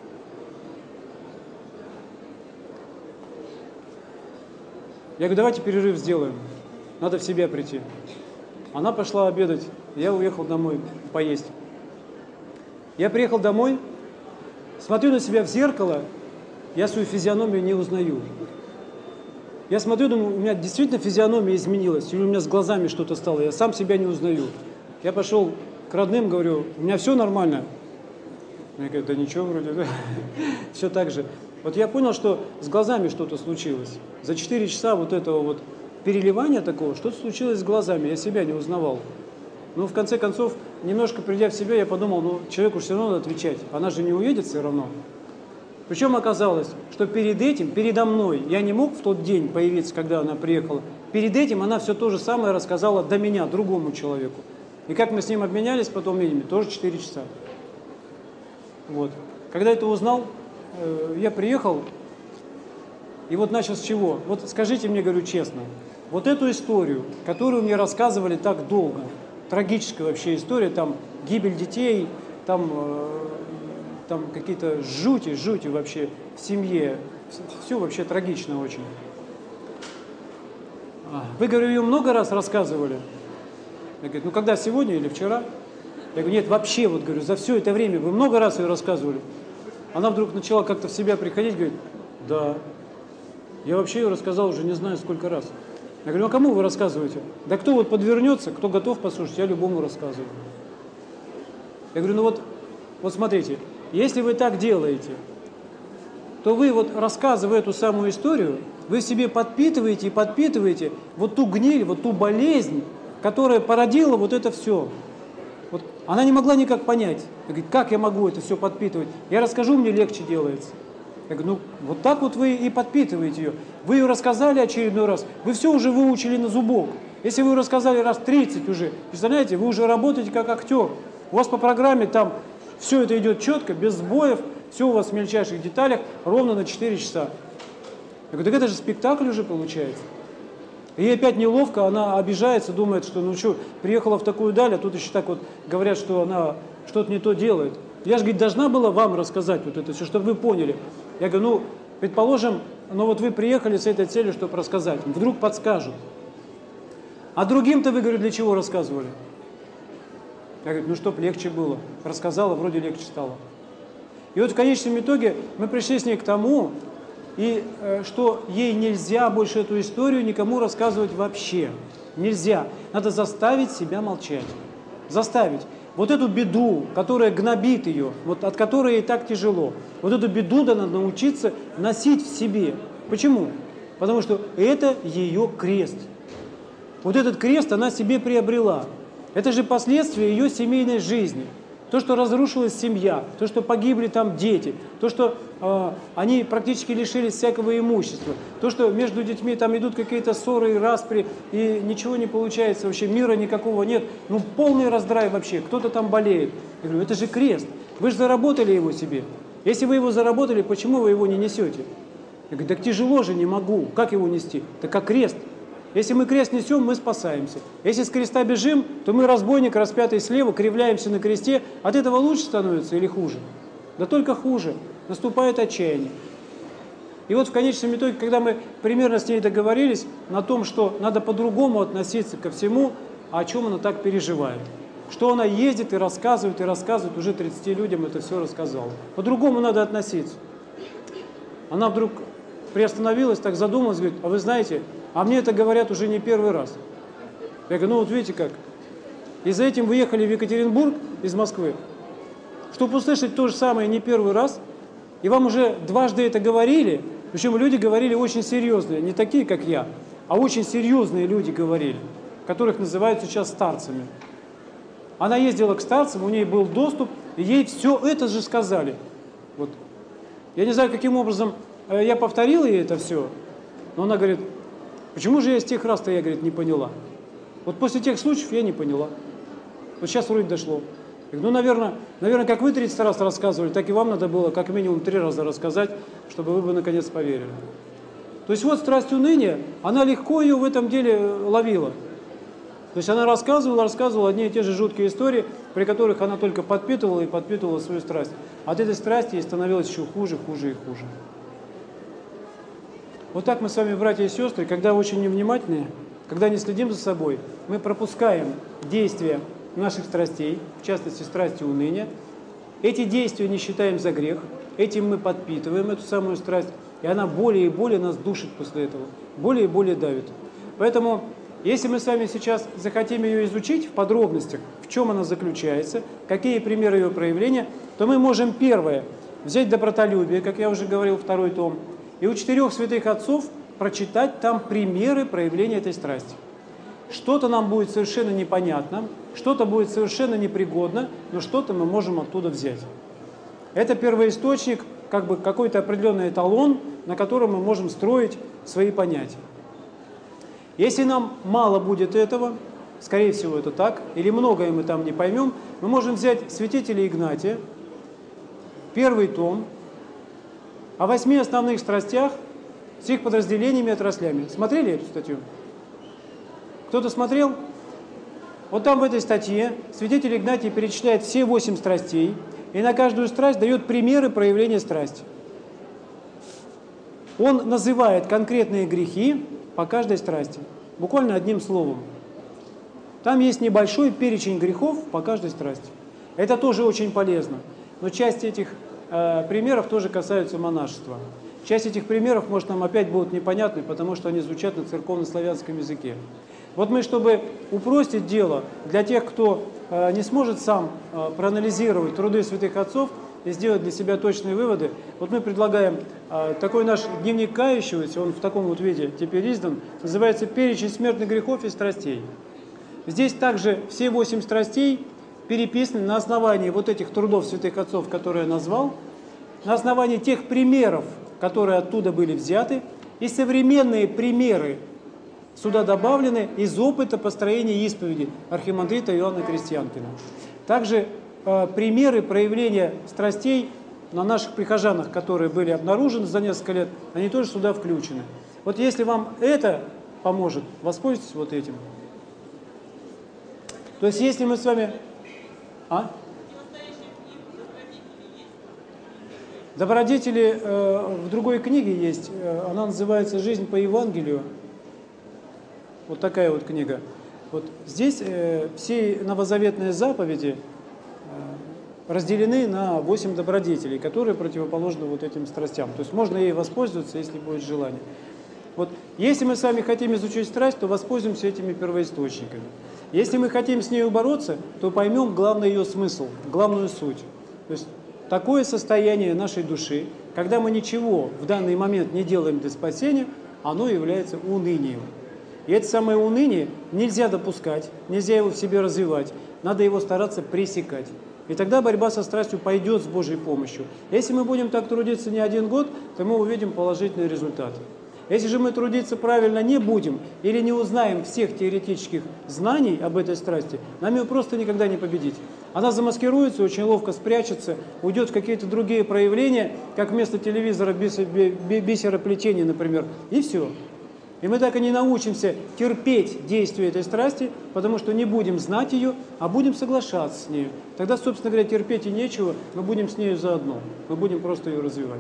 Я говорю, давайте перерыв сделаем. Надо в себя прийти. Она пошла обедать, я уехал домой поесть. Я приехал домой, смотрю на себя в зеркало, я свою физиономию не узнаю. Я смотрю, думаю, у меня действительно физиономия изменилась, или у меня с глазами что-то стало, я сам себя не узнаю. Я пошел к родным, говорю, у меня все нормально. Мне говорят, да ничего вроде, да. Все так же. Вот я понял, что с глазами что-то случилось. За четыре часа вот этого вот переливания такого, что-то случилось с глазами, я себя не узнавал. Но в конце концов, немножко придя в себя, я подумал, ну человеку все равно надо отвечать, она же не уедет все равно. Причем оказалось, что перед этим, передо мной, я не мог в тот день появиться, когда она приехала, перед этим она все то же самое рассказала до меня, другому человеку. И как мы с ним обменялись потом мнениями, тоже четыре часа. Вот. Когда это узнал, э, я приехал, и вот начал с чего? Вот скажите мне, говорю честно, вот эту историю, которую мне рассказывали так долго, трагическая вообще история, там гибель детей, там, э, там какие-то жути, жути вообще в семье, все вообще трагично очень. Вы, говорю, ее много раз рассказывали? Я говорю, ну когда, сегодня или вчера? Я говорю, нет, вообще, вот говорю, за все это время вы много раз ее рассказывали? Она вдруг начала как-то в себя приходить, говорит, да, я вообще ее рассказал уже не знаю сколько раз. Я говорю, ну а кому вы рассказываете? Да кто вот подвернется, кто готов послушать, я любому рассказываю. Я говорю, ну вот, вот смотрите, если вы так делаете, то вы вот рассказывая эту самую историю, вы в себе подпитываете и подпитываете вот ту гниль, вот ту болезнь, которая породила вот это все. Вот она не могла никак понять. Она говорит, как я могу это все подпитывать? Я расскажу, мне легче делается. Я говорю, ну вот так вот вы и подпитываете ее. Вы ее рассказали очередной раз, вы все уже выучили на зубок. Если вы ее рассказали раз тридцать уже, представляете, вы уже работаете как актер. У вас по программе там все это идет четко, без сбоев, все у вас в мельчайших деталях, ровно на четыре часа. Я говорю, так это же спектакль уже получается. И ей опять неловко, она обижается, думает, что ну что, приехала в такую даль, а тут еще так вот говорят, что она что-то не то делает. Я же, говорит, должна была вам рассказать вот это все, чтобы вы поняли. Я говорю, ну, предположим, ну вот вы приехали с этой целью, чтобы рассказать. Вдруг подскажут. А другим-то вы, говорю, для чего рассказывали? Я говорю, ну, чтоб легче было. Рассказала, вроде легче стало. И вот в конечном итоге мы пришли с ней к тому, и э, что ей нельзя больше эту историю никому рассказывать вообще. Нельзя. Надо заставить себя молчать. Заставить. Вот эту беду, которая гнобит ее, вот от которой ей так тяжело, вот эту беду надо научиться носить в себе. Почему? Потому что это ее крест. Вот этот крест она себе приобрела. Это же последствия ее семейной жизни. то, что разрушилась семья, то, что погибли там дети, то, что э, они практически лишились всякого имущества, то, что между детьми там идут какие-то ссоры и распри, и ничего не получается, вообще мира никакого нет, ну полный раздрай вообще, кто-то там болеет. Я говорю, это же крест, вы же заработали его себе. Если вы его заработали, почему вы его не несете? Я говорю, так тяжело же, не могу, как его нести? Так как крест. Если мы крест несем, мы спасаемся. Если с креста бежим, то мы разбойник, распятый слева, кривляемся на кресте. От этого лучше становится или хуже? Да только хуже. Наступает отчаяние. И вот в конечном итоге, когда мы примерно с ней договорились на том, что надо по-другому относиться ко всему, о чем она так переживает. Что она ездит и рассказывает, и рассказывает, уже тридцати людям это все рассказала. По-другому надо относиться. Она вдруг приостановилась, так задумалась, говорит, а вы знаете, а мне это говорят уже не первый раз. Я говорю, ну вот видите как. И за этим вы ехали в Екатеринбург из Москвы, чтобы услышать то же самое не первый раз. И вам уже дважды это говорили, причем люди говорили очень серьезные, не такие, как я, а очень серьезные люди говорили, которых называют сейчас старцами. Она ездила к старцам, у нее был доступ, и ей все это же сказали. Вот. Я не знаю, каким образом я повторил ей это все, но она говорит, почему же я с тех раз-то, я, говорит, не поняла? Вот после тех случаев я не поняла. Вот сейчас вроде дошло. Я говорю, ну, наверное, наверное, как вы тридцать раз рассказывали, так и вам надо было как минимум три раза рассказать, чтобы вы бы наконец поверили. То есть вот страсть уныния, она легко ее в этом деле ловила. То есть она рассказывала, рассказывала одни и те же жуткие истории, при которых она только подпитывала и подпитывала свою страсть. От этой страсти ей становилось еще хуже, хуже и хуже. Вот так мы с вами, братья и сестры, когда очень невнимательны, когда не следим за собой, мы пропускаем действия наших страстей, в частности, страсти уныния. Эти действия не считаем за грех, этим мы подпитываем эту самую страсть, и она более и более нас душит после этого, более и более давит. Поэтому, если мы с вами сейчас захотим ее изучить в подробностях, в чем она заключается, какие примеры ее проявления, то мы можем, первое, взять добротолюбие, как я уже говорил, второй том, и у четырех святых отцов прочитать там примеры проявления этой страсти. Что-то нам будет совершенно непонятно, что-то будет совершенно непригодно, но что-то мы можем оттуда взять. Это первоисточник, как бы какой-то определенный эталон, на котором мы можем строить свои понятия. Если нам мало будет этого, скорее всего это так, или многое мы там не поймем, мы можем взять святителя Игнатия, первый том, о восьми основных страстях с их подразделениями и отраслями. Смотрели эту статью? Кто-то смотрел? Вот там в этой статье святитель Игнатий перечисляет все восемь страстей, и на каждую страсть дает примеры проявления страсти. Он называет конкретные грехи по каждой страсти, буквально одним словом. Там есть небольшой перечень грехов по каждой страсти. Это тоже очень полезно, но часть этих э, примеров тоже касаются монашества. Часть этих примеров, может, нам опять будут непонятны, потому что они звучат на церковно-славянском языке. Вот мы, чтобы упростить дело для тех, кто э, не сможет сам э, проанализировать труды святых отцов и сделать для себя точные выводы, вот мы предлагаем э, такой наш дневник кающегося, он в таком вот виде теперь издан, называется «Перечень смертных грехов и страстей». Здесь также все восемь страстей переписаны на основании вот этих трудов святых отцов, которые я назвал, на основании тех примеров, которые оттуда были взяты, и современные примеры сюда добавлены из опыта построения исповеди архимандрита Иоанна Крестьянкина. Также э, примеры проявления страстей на наших прихожанах, которые были обнаружены за несколько лет, они тоже сюда включены. Вот если вам это поможет, воспользуйтесь вот этим. То есть если мы с вами... А? Добродетели э, в другой книге есть, э, она называется «Жизнь по Евангелию». Вот такая вот книга. Вот здесь э, все новозаветные заповеди э, разделены на восемь добродетелей, которые противоположны вот этим страстям. То есть можно ей воспользоваться, если будет желание. Вот если мы с вами хотим изучить страсть, то воспользуемся этими первоисточниками. Если мы хотим с ней бороться, то поймем главный ее смысл, главную суть. То есть такое состояние нашей души, когда мы ничего в данный момент не делаем для спасения, оно является унынием. И это самое уныние нельзя допускать, нельзя его в себе развивать, надо его стараться пресекать. И тогда борьба со страстью пойдет с Божьей помощью. Если мы будем так трудиться не один год, то мы увидим положительный результат. Если же мы трудиться правильно не будем или не узнаем всех теоретических знаний об этой страсти, нам ее просто никогда не победить. Она замаскируется, очень ловко спрячется, уйдет в какие-то другие проявления, как вместо телевизора бисероплетение, например, и все. И мы так и не научимся терпеть действие этой страсти, потому что не будем знать ее, а будем соглашаться с нею. Тогда, собственно говоря, терпеть и нечего, мы будем с нею заодно, мы будем просто ее развивать.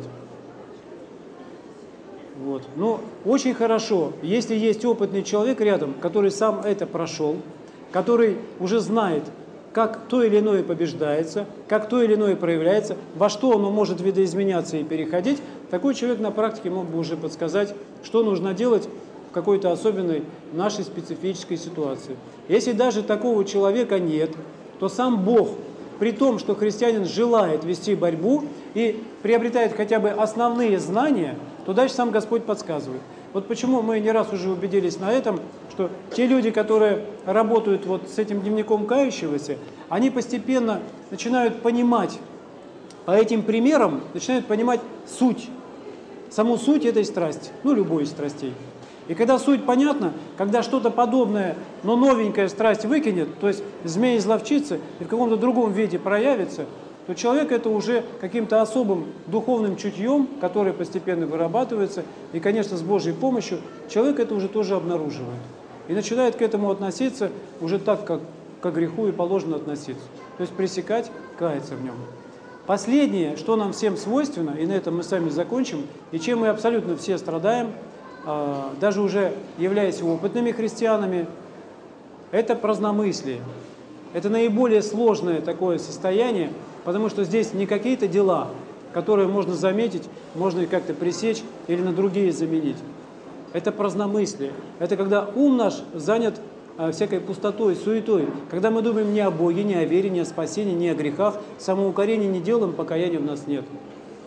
Вот. Но очень хорошо, если есть опытный человек рядом, который сам это прошел, который уже знает, как то или иное побеждается, как то или иное проявляется, во что оно может видоизменяться и переходить, такой человек на практике мог бы уже подсказать, что нужно делать в какой-то особенной нашей специфической ситуации. Если даже такого человека нет, то сам Бог, при том, что христианин желает вести борьбу и приобретает хотя бы основные знания, то дальше сам Господь подсказывает. Вот почему мы не раз уже убедились на этом, что те люди, которые работают вот с этим дневником кающегося, они постепенно начинают понимать, по этим примерам, начинают понимать суть, саму суть этой страсти, ну, любой из страстей. И когда суть понятна, когда что-то подобное, но новенькая страсть выкинет, то есть змея изловчится и в каком-то другом виде проявится, то человек это уже каким-то особым духовным чутьем, которое постепенно вырабатывается, и, конечно, с Божьей помощью человек это уже тоже обнаруживает. И начинает к этому относиться уже так, как к греху и положено относиться. То есть пресекать, каяться в нем. Последнее, что нам всем свойственно, и на этом мы сами закончим, и чем мы абсолютно все страдаем, даже уже являясь опытными христианами, это праздномыслие. Это наиболее сложное такое состояние, потому что здесь не какие-то дела, которые можно заметить, можно их как-то пресечь или на другие заменить. Это праздномыслие. Это когда ум наш занят всякой пустотой, суетой, когда мы думаем не о Боге, не о вере, не о спасении, не о грехах, самоукорения не делаем, покаяния в нас нет.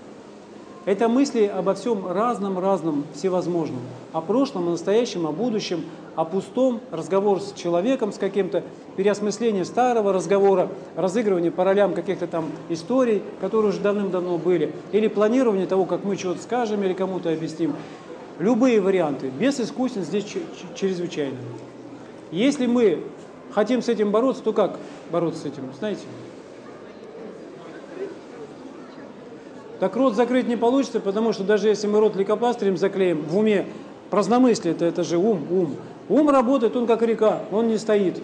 Это мысли обо всем разном-разном, всевозможном. О прошлом, о настоящем, о будущем, о пустом, разговор с человеком, с каким-то, переосмысление старого разговора, разыгрывание по ролям каких-то там историй, которые уже давным-давно были, или планирование того, как мы чего-то скажем или кому-то объясним. Любые варианты. Бес искусен здесь чрезвычайно. Если мы хотим с этим бороться, то как бороться с этим, знаете? Так рот закрыть не получится, потому что даже если мы рот лейкопластырем заклеим в уме, праздномыслие это, это же ум, ум. Ум работает, он как река, он не стоит.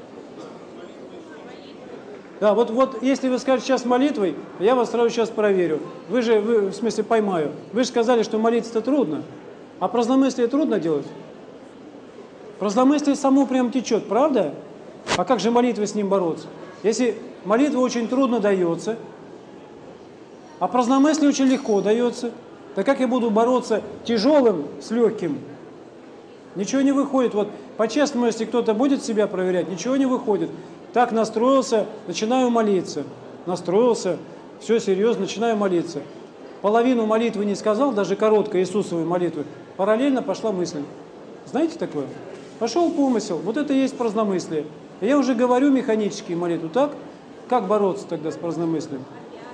Да, вот, вот если вы скажете сейчас молитвой, я вас сразу сейчас проверю. Вы же, вы, в смысле поймаю, вы же сказали, что молиться-то трудно, а праздномыслие трудно делать? Праздномыслие само прям течет, правда? А как же молитвой с ним бороться? Если молитва очень трудно дается, а праздномыслие очень легко дается. Так как я буду бороться тяжелым с легким? Ничего не выходит. Вот по-честному, если кто-то будет себя проверять, ничего не выходит. Так настроился, начинаю молиться. Настроился, все серьезно, начинаю молиться. Половину молитвы не сказал, даже короткой Иисусовой молитвы. Параллельно пошла мысль. Знаете такое? Пошел помысел. Вот это и есть праздномыслие. Я уже говорю механически молитву. Так? Как бороться тогда с праздномыслием?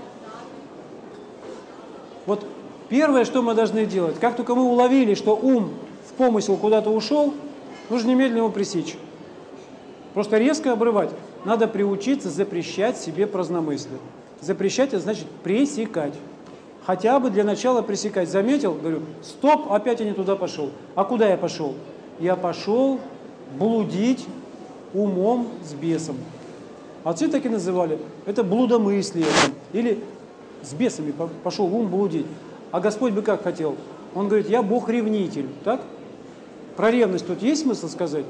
Вот первое, что мы должны делать, как только мы уловили, что ум в помысел куда-то ушел, нужно немедленно его пресечь. Просто резко обрывать. Надо приучиться запрещать себе праздномыслие. Запрещать – это значит пресекать. Хотя бы для начала пресекать. Заметил? Говорю, стоп, опять я не туда пошел. А куда я пошел? Я пошел блудить умом с бесом. Отцы так и называли. Это блудомыслие. Или с бесами пошел ум блудить. А Господь бы как хотел? Он говорит, я Бог-ревнитель. Так? Про ревность тут есть смысл сказать?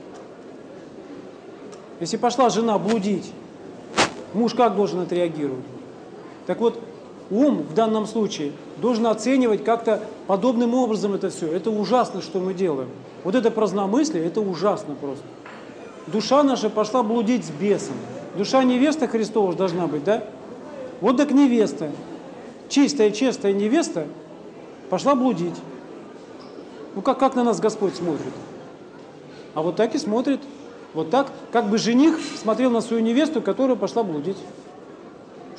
Если пошла жена блудить, муж как должен отреагировать? Так вот, ум в данном случае должен оценивать как-то подобным образом это все. Это ужасно, что мы делаем. Вот это праздномыслие, это ужасно просто. Душа наша пошла блудить с бесом. Душа невеста Христова должна быть, да? Вот так невеста, чистая, честная невеста пошла блудить. Ну как, как на нас Господь смотрит? А вот так и смотрит. Вот так, как бы жених смотрел на свою невесту, которая пошла блудить.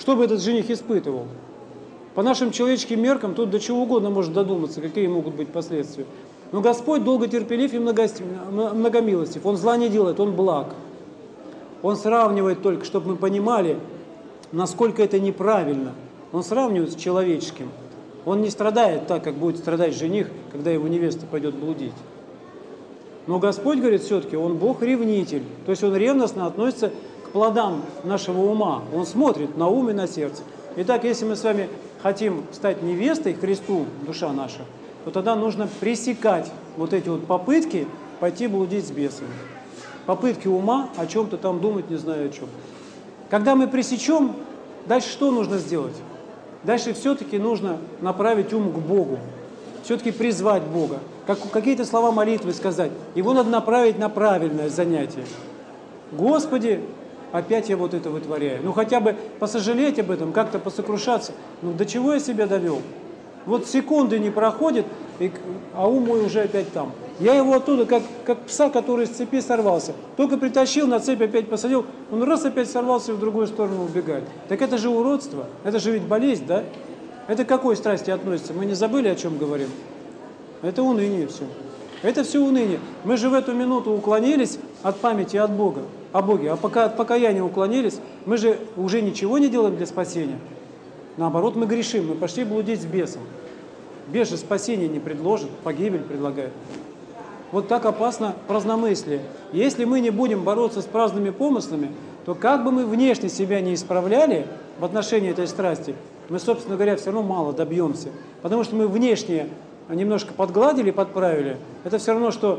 Что бы этот жених испытывал? По нашим человеческим меркам тут до чего угодно может додуматься, какие могут быть последствия. Но Господь долготерпелив и многомилостив. Он зла не делает, Он благ. Он сравнивает только, чтобы мы понимали, насколько это неправильно. Он сравнивает с человеческим. Он не страдает так, как будет страдать жених, когда его невеста пойдет блудить. Но Господь, говорит, все-таки, Он Бог-ревнитель. То есть Он ревностно относится к плодам нашего ума. Он смотрит на ум и на сердце. Итак, если мы с вами хотим стать невестой Христу, душа наша, то тогда нужно пресекать вот эти вот попытки пойти блудить с бесами. Попытки ума о чем-то там думать, не знаю о чем. Когда мы пресечем, дальше что нужно сделать? Дальше все-таки нужно направить ум к Богу. Все-таки призвать Бога. Как, какие-то слова молитвы сказать. Его надо направить на правильное занятие. Господи, опять я вот это вытворяю. Ну хотя бы посожалеть об этом, как-то посокрушаться. Ну до чего я себя довел? Вот секунды не проходит, и, а ум мой уже опять там. Я его оттуда, как, как пса, который с цепи сорвался. Только притащил, на цепь опять посадил, он раз опять сорвался и в другую сторону убегает. Так это же уродство, это же ведь болезнь, да? Это к какой страсти относится? Мы не забыли, о чем говорим? Это уныние все. Это все уныние. Мы же в эту минуту уклонились от памяти от Бога, о Боге. А пока от покаяния уклонились, мы же уже ничего не делаем для спасения. Наоборот, мы грешим, мы пошли блудить с бесом. Бес же спасения не предложит, погибель предлагает. Вот так опасно праздномыслие. Если мы не будем бороться с праздными помыслами, то как бы мы внешне себя не исправляли в отношении этой страсти, мы, собственно говоря, все равно мало добьемся. Потому что мы внешне немножко подгладили, подправили. Это все равно, что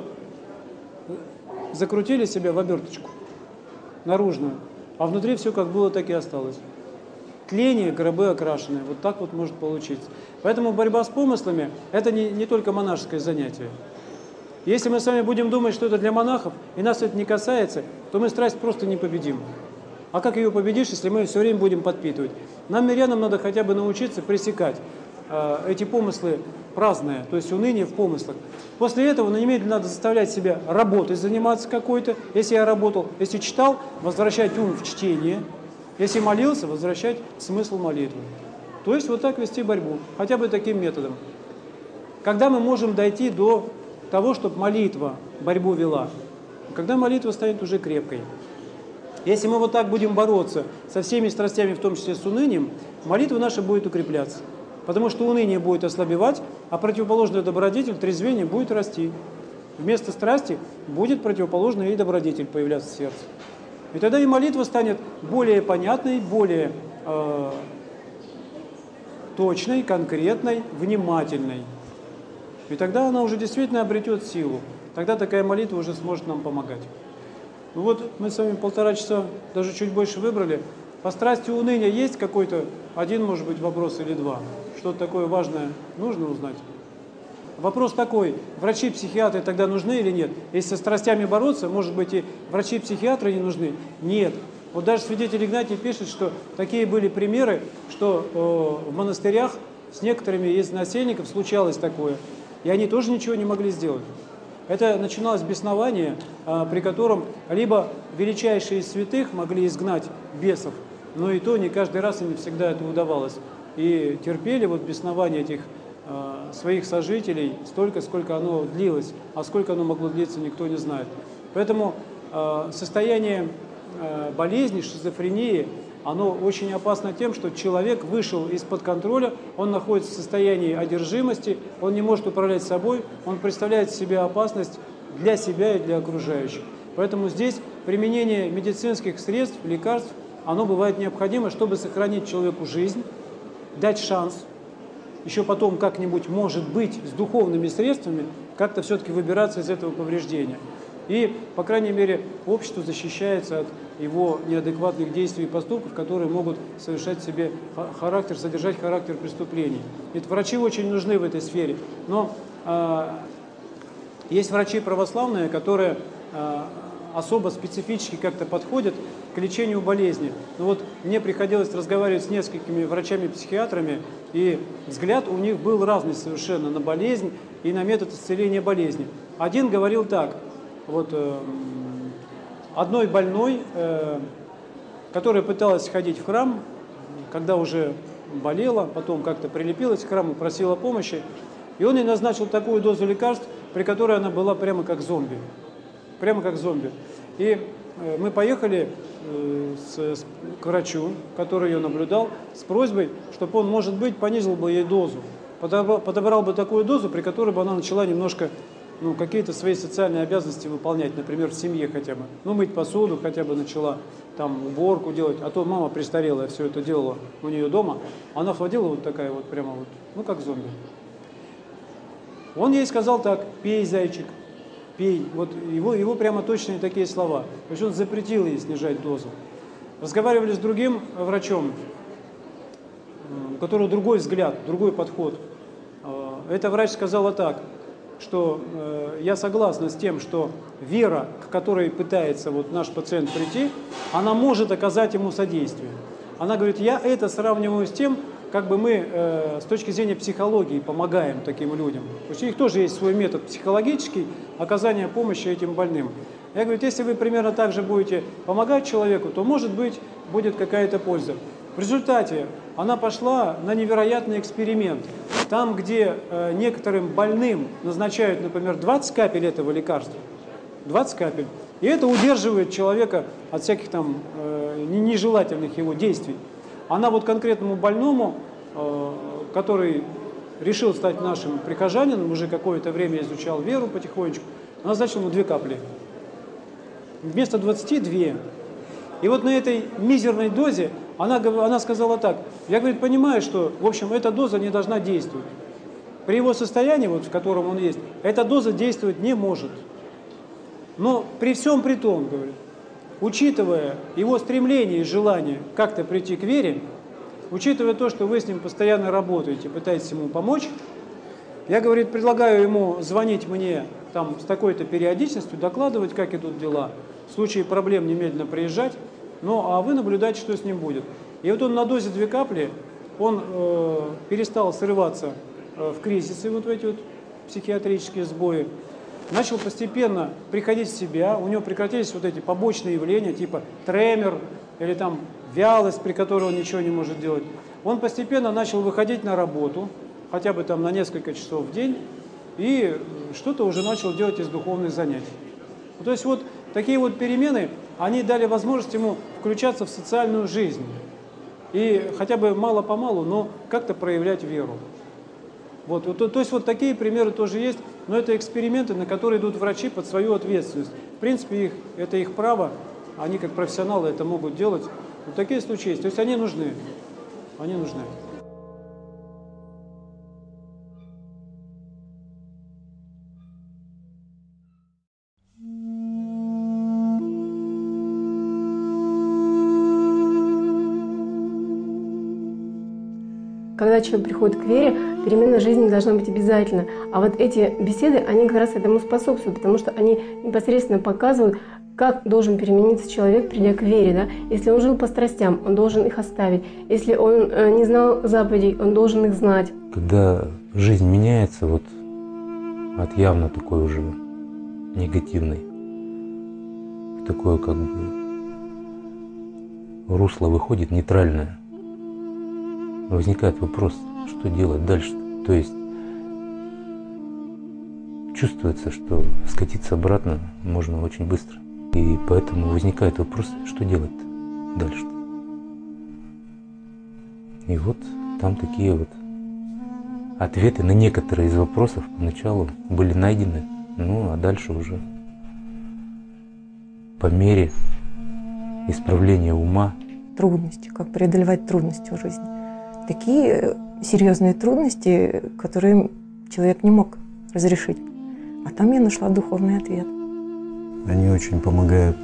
закрутили себя в оберточку наружную, а внутри все как было, так и осталось. Тление, гробы окрашенные. Вот так вот может получиться. Поэтому борьба с помыслами – это не, не только монашеское занятие. Если мы с вами будем думать, что это для монахов, и нас это не касается, то мы страсть просто не победим. А как ее победишь, если мы все время будем подпитывать? Нам, мирянам, надо хотя бы научиться пресекать э, эти помыслы праздные, то есть уныние в помыслах. После этого ну, немедленно надо заставлять себя работой заниматься какой-то. Если я работал, если читал, возвращать ум в чтение. Если молился, возвращать смысл молитвы. То есть вот так вести борьбу, хотя бы таким методом. Когда мы можем дойти до того, чтобы молитва борьбу вела? Когда молитва станет уже крепкой. Если мы вот так будем бороться со всеми страстями, в том числе с унынием, молитва наша будет укрепляться. Потому что уныние будет ослабевать, а противоположный добродетель, трезвение будет расти. Вместо страсти будет противоположный и добродетель появляться в сердце. И тогда и молитва станет более понятной, более э, точной, конкретной, внимательной. И тогда она уже действительно обретет силу. Тогда такая молитва уже сможет нам помогать. Ну вот мы с вами полтора часа, даже чуть больше выбрали. По страсти уныния есть какой-то один, может быть, вопрос или два? Что-то такое важное нужно узнать? Вопрос такой, врачи-психиатры тогда нужны или нет? Если со страстями бороться, может быть, и врачи-психиатры не нужны? Нет. Вот даже святитель Игнатий пишет, что такие были примеры, что э, в монастырях с некоторыми из насельников случалось такое, и они тоже ничего не могли сделать. Это начиналось беснование, э, при котором либо величайшие из святых могли изгнать бесов, но и то не каждый раз им всегда это удавалось. И терпели вот беснование этих своих сожителей столько, сколько оно длилось, а сколько оно могло длиться, никто не знает. Поэтому э, состояние э, болезни, шизофрении, оно очень опасно тем, что человек вышел из-под контроля, он находится в состоянии одержимости, он не может управлять собой, он представляет в себе опасность для себя и для окружающих. Поэтому здесь применение медицинских средств, лекарств, оно бывает необходимо, чтобы сохранить человеку жизнь, дать шанс, еще потом как-нибудь, может быть, с духовными средствами как-то все-таки выбираться из этого повреждения. И, по крайней мере, общество защищается от его неадекватных действий и поступков, которые могут совершать в себе характер, содержать характер преступлений. Ведь врачи очень нужны в этой сфере. Но э, есть врачи православные, которые э, особо специфически как-то подходят к лечению болезни. Но вот мне приходилось разговаривать с несколькими врачами-психиатрами, и взгляд у них был разный совершенно на болезнь и на метод исцеления болезни. Один говорил так, вот э, одной больной, э, которая пыталась ходить в храм, когда уже болела, потом как-то прилепилась к храму, просила помощи, и он ей назначил такую дозу лекарств, при которой она была прямо как зомби. Прямо как зомби. И мы поехали с, с, к врачу, который ее наблюдал, с просьбой, чтобы он, может быть, понизил бы ей дозу. Подобрал, подобрал бы такую дозу, при которой бы она начала немножко, ну, какие-то свои социальные обязанности выполнять, например, в семье хотя бы. Ну, мыть посуду хотя бы начала, там, уборку делать. А то мама престарелая все это делала у нее дома. Она ходила вот такая вот, прямо вот, ну, как зомби. Он ей сказал так: пей, зайчик, пей. Вот его, его прямо точные такие слова. То есть он запретил ей снижать дозу. Разговаривали с другим врачом, у которого другой взгляд, другой подход. Эта врач сказала так, что э, я согласна с тем, что вера, к которой пытается вот наш пациент прийти, она может оказать ему содействие. Она говорит, я это сравниваю с тем, как бы мы э, с точки зрения психологии помогаем таким людям. То есть у них тоже есть свой метод психологический оказания помощи этим больным. Я говорю, если вы примерно так же будете помогать человеку, то, может быть, будет какая-то польза. В результате она пошла на невероятный эксперимент. Там, где э, некоторым больным назначают, например, двадцать капель этого лекарства, двадцать капель, и это удерживает человека от всяких там э, нежелательных его действий. Она вот конкретному больному, э, который решил стать нашим прихожанином, уже какое-то время изучал веру потихонечку, она назначила ему две капли. Вместо двадцати две. И вот на этой мизерной дозе она, она сказала так, я, говорит, понимаю, что, в общем, эта доза не должна действовать. При его состоянии, вот, в котором он есть, эта доза действовать не может. Но при всем при том, говорит, учитывая его стремление и желание как-то прийти к вере, учитывая то, что вы с ним постоянно работаете, пытаетесь ему помочь, я, говорит, предлагаю ему звонить мне там с такой-то периодичностью, докладывать, как идут дела, в случае проблем немедленно приезжать, ну а вы наблюдайте, что с ним будет. И вот он на дозе две капли, он э, перестал срываться э, в кризисы, вот в эти вот психиатрические сбои, начал постепенно приходить в себя, у него прекратились вот эти побочные явления, типа тремор или там вялость, при которой он ничего не может делать. Он постепенно начал выходить на работу, хотя бы там на несколько часов в день, и что-то уже начал делать из духовных занятий. То есть вот такие вот перемены, они дали возможность ему включаться в социальную жизнь. И хотя бы мало-помалу, но как-то проявлять веру. Вот, вот, то есть вот такие примеры тоже есть, но это эксперименты, на которые идут врачи под свою ответственность. В принципе, их, это их право, они как профессионалы это могут делать. Вот такие случаи есть, то есть они нужны, они нужны. Когда человек приходит к вере, перемена жизни должна быть обязательно. А вот эти беседы, они как раз этому способствуют, потому что они непосредственно показывают, как должен перемениться человек, придя к вере. Да? Если он жил по страстям, он должен их оставить. Если он не знал заповедей, он должен их знать. Когда жизнь меняется вот от явно такой уже негативной, в такое как бы русло выходит нейтральное, возникает вопрос, что делать дальше. То есть чувствуется, что скатиться обратно можно очень быстро. И поэтому возникает вопрос, что делать дальше. И вот там такие вот ответы на некоторые из вопросов поначалу были найдены, ну а дальше уже по мере исправления ума. Трудности, как преодолевать трудности в жизни. Такие серьезные трудности, которые человек не мог разрешить. А там я нашла духовный ответ. Они очень помогают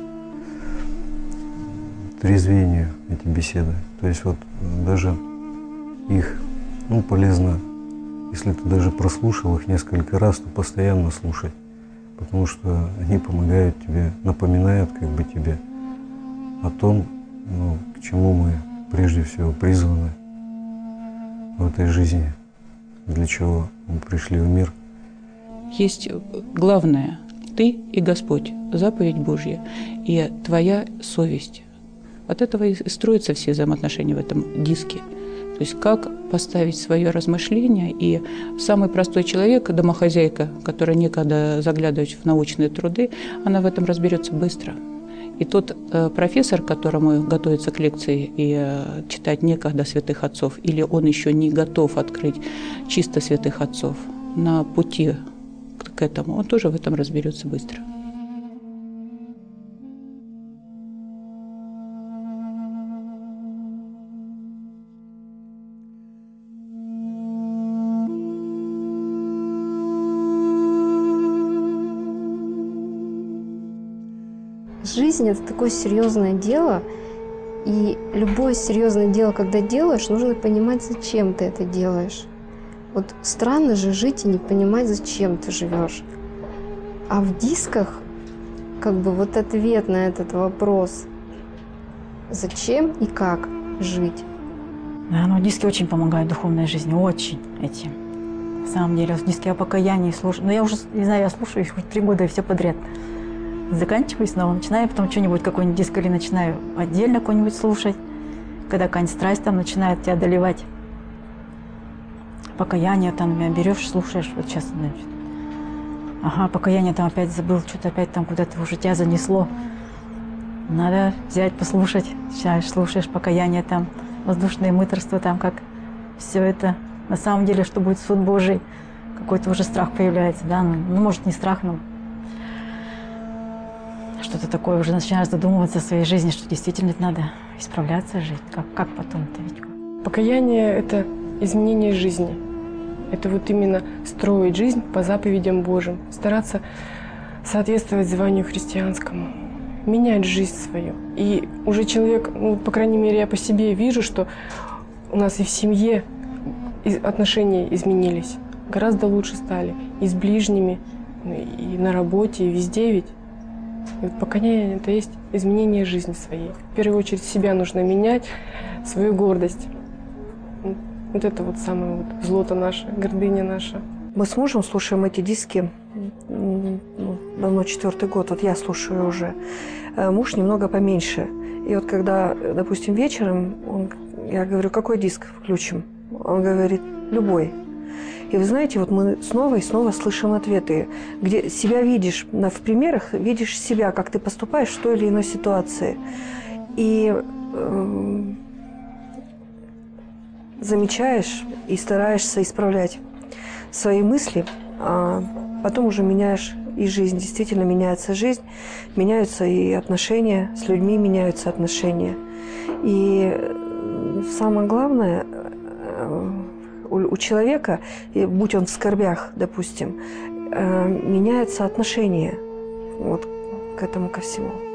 трезвению, эти беседы. То есть вот даже их, ну, полезно, если ты даже прослушал их несколько раз, то постоянно слушай. Потому что они помогают тебе, напоминают как бы тебе о том, ну, к чему мы прежде всего призваны в этой жизни, для чего мы пришли в мир. Есть главное – ты и Господь, заповедь Божья, и твоя совесть. От этого и строятся все взаимоотношения в этом диске. То есть как поставить свое размышление, и самый простой человек, домохозяйка, которая некогда заглядывает в научные труды, она в этом разберется быстро. И тот э, профессор, которому готовится к лекции и э, читать некогда святых отцов, или он еще не готов открыть чисто святых отцов на пути к этому, он тоже в этом разберется быстро. Жизнь – это такое серьезное дело, и любое серьезное дело, когда делаешь, нужно понимать, зачем ты это делаешь. Вот странно же жить и не понимать, зачем ты живешь. А в дисках как бы вот ответ на этот вопрос – зачем и как жить. Да, ну диски очень помогают в духовной жизни, очень этим. На самом деле, диски о покаянии слушаю. Но я уже, не знаю, я слушаю их хоть три года и все подряд. Заканчиваю снова, начинаю потом что-нибудь, какой-нибудь диск, или начинаю отдельно какой-нибудь слушать, когда какая-нибудь страсть там начинает тебя одолевать. Покаяние там меня берешь, слушаешь, вот сейчас, значит. Ага, покаяние там опять забыл, что-то опять там куда-то уже тебя занесло. Надо взять, послушать, сейчас слушаешь покаяние там, воздушное мытарство там, как все это. На самом деле, что будет суд Божий, какой-то уже страх появляется, да, ну, ну может не страх, но что-то такое, уже начинаешь задумываться о своей жизни, что действительно надо исправляться, жить. Как, как потом-то ведь? Покаяние – это изменение жизни. Это вот именно строить жизнь по заповедям Божьим, стараться соответствовать званию христианскому, менять жизнь свою. И уже человек, ну, по крайней мере, я по себе вижу, что у нас и в семье отношения изменились, гораздо лучше стали. И с ближними, и на работе, и везде ведь. И вот покаяние – это есть изменение жизни своей. В первую очередь себя нужно менять, свою гордость. Вот это вот самое вот злото наше, гордыня наша. Мы с мужем слушаем эти диски ну, давно четвертый год. Вот я слушаю уже. Муж немного поменьше. И вот когда, допустим, вечером, он, я говорю, какой диск включим? Он говорит, любой. И вы знаете, вот мы снова и снова слышим ответы, где себя видишь, в примерах видишь себя, как ты поступаешь в той или иной ситуации. И э, замечаешь и стараешься исправлять свои мысли, а потом уже меняешь и жизнь. Действительно меняется жизнь, меняются и отношения, с людьми меняются отношения. И самое главное, у человека, будь он в скорбях, допустим, меняется отношение вот к этому ко всему.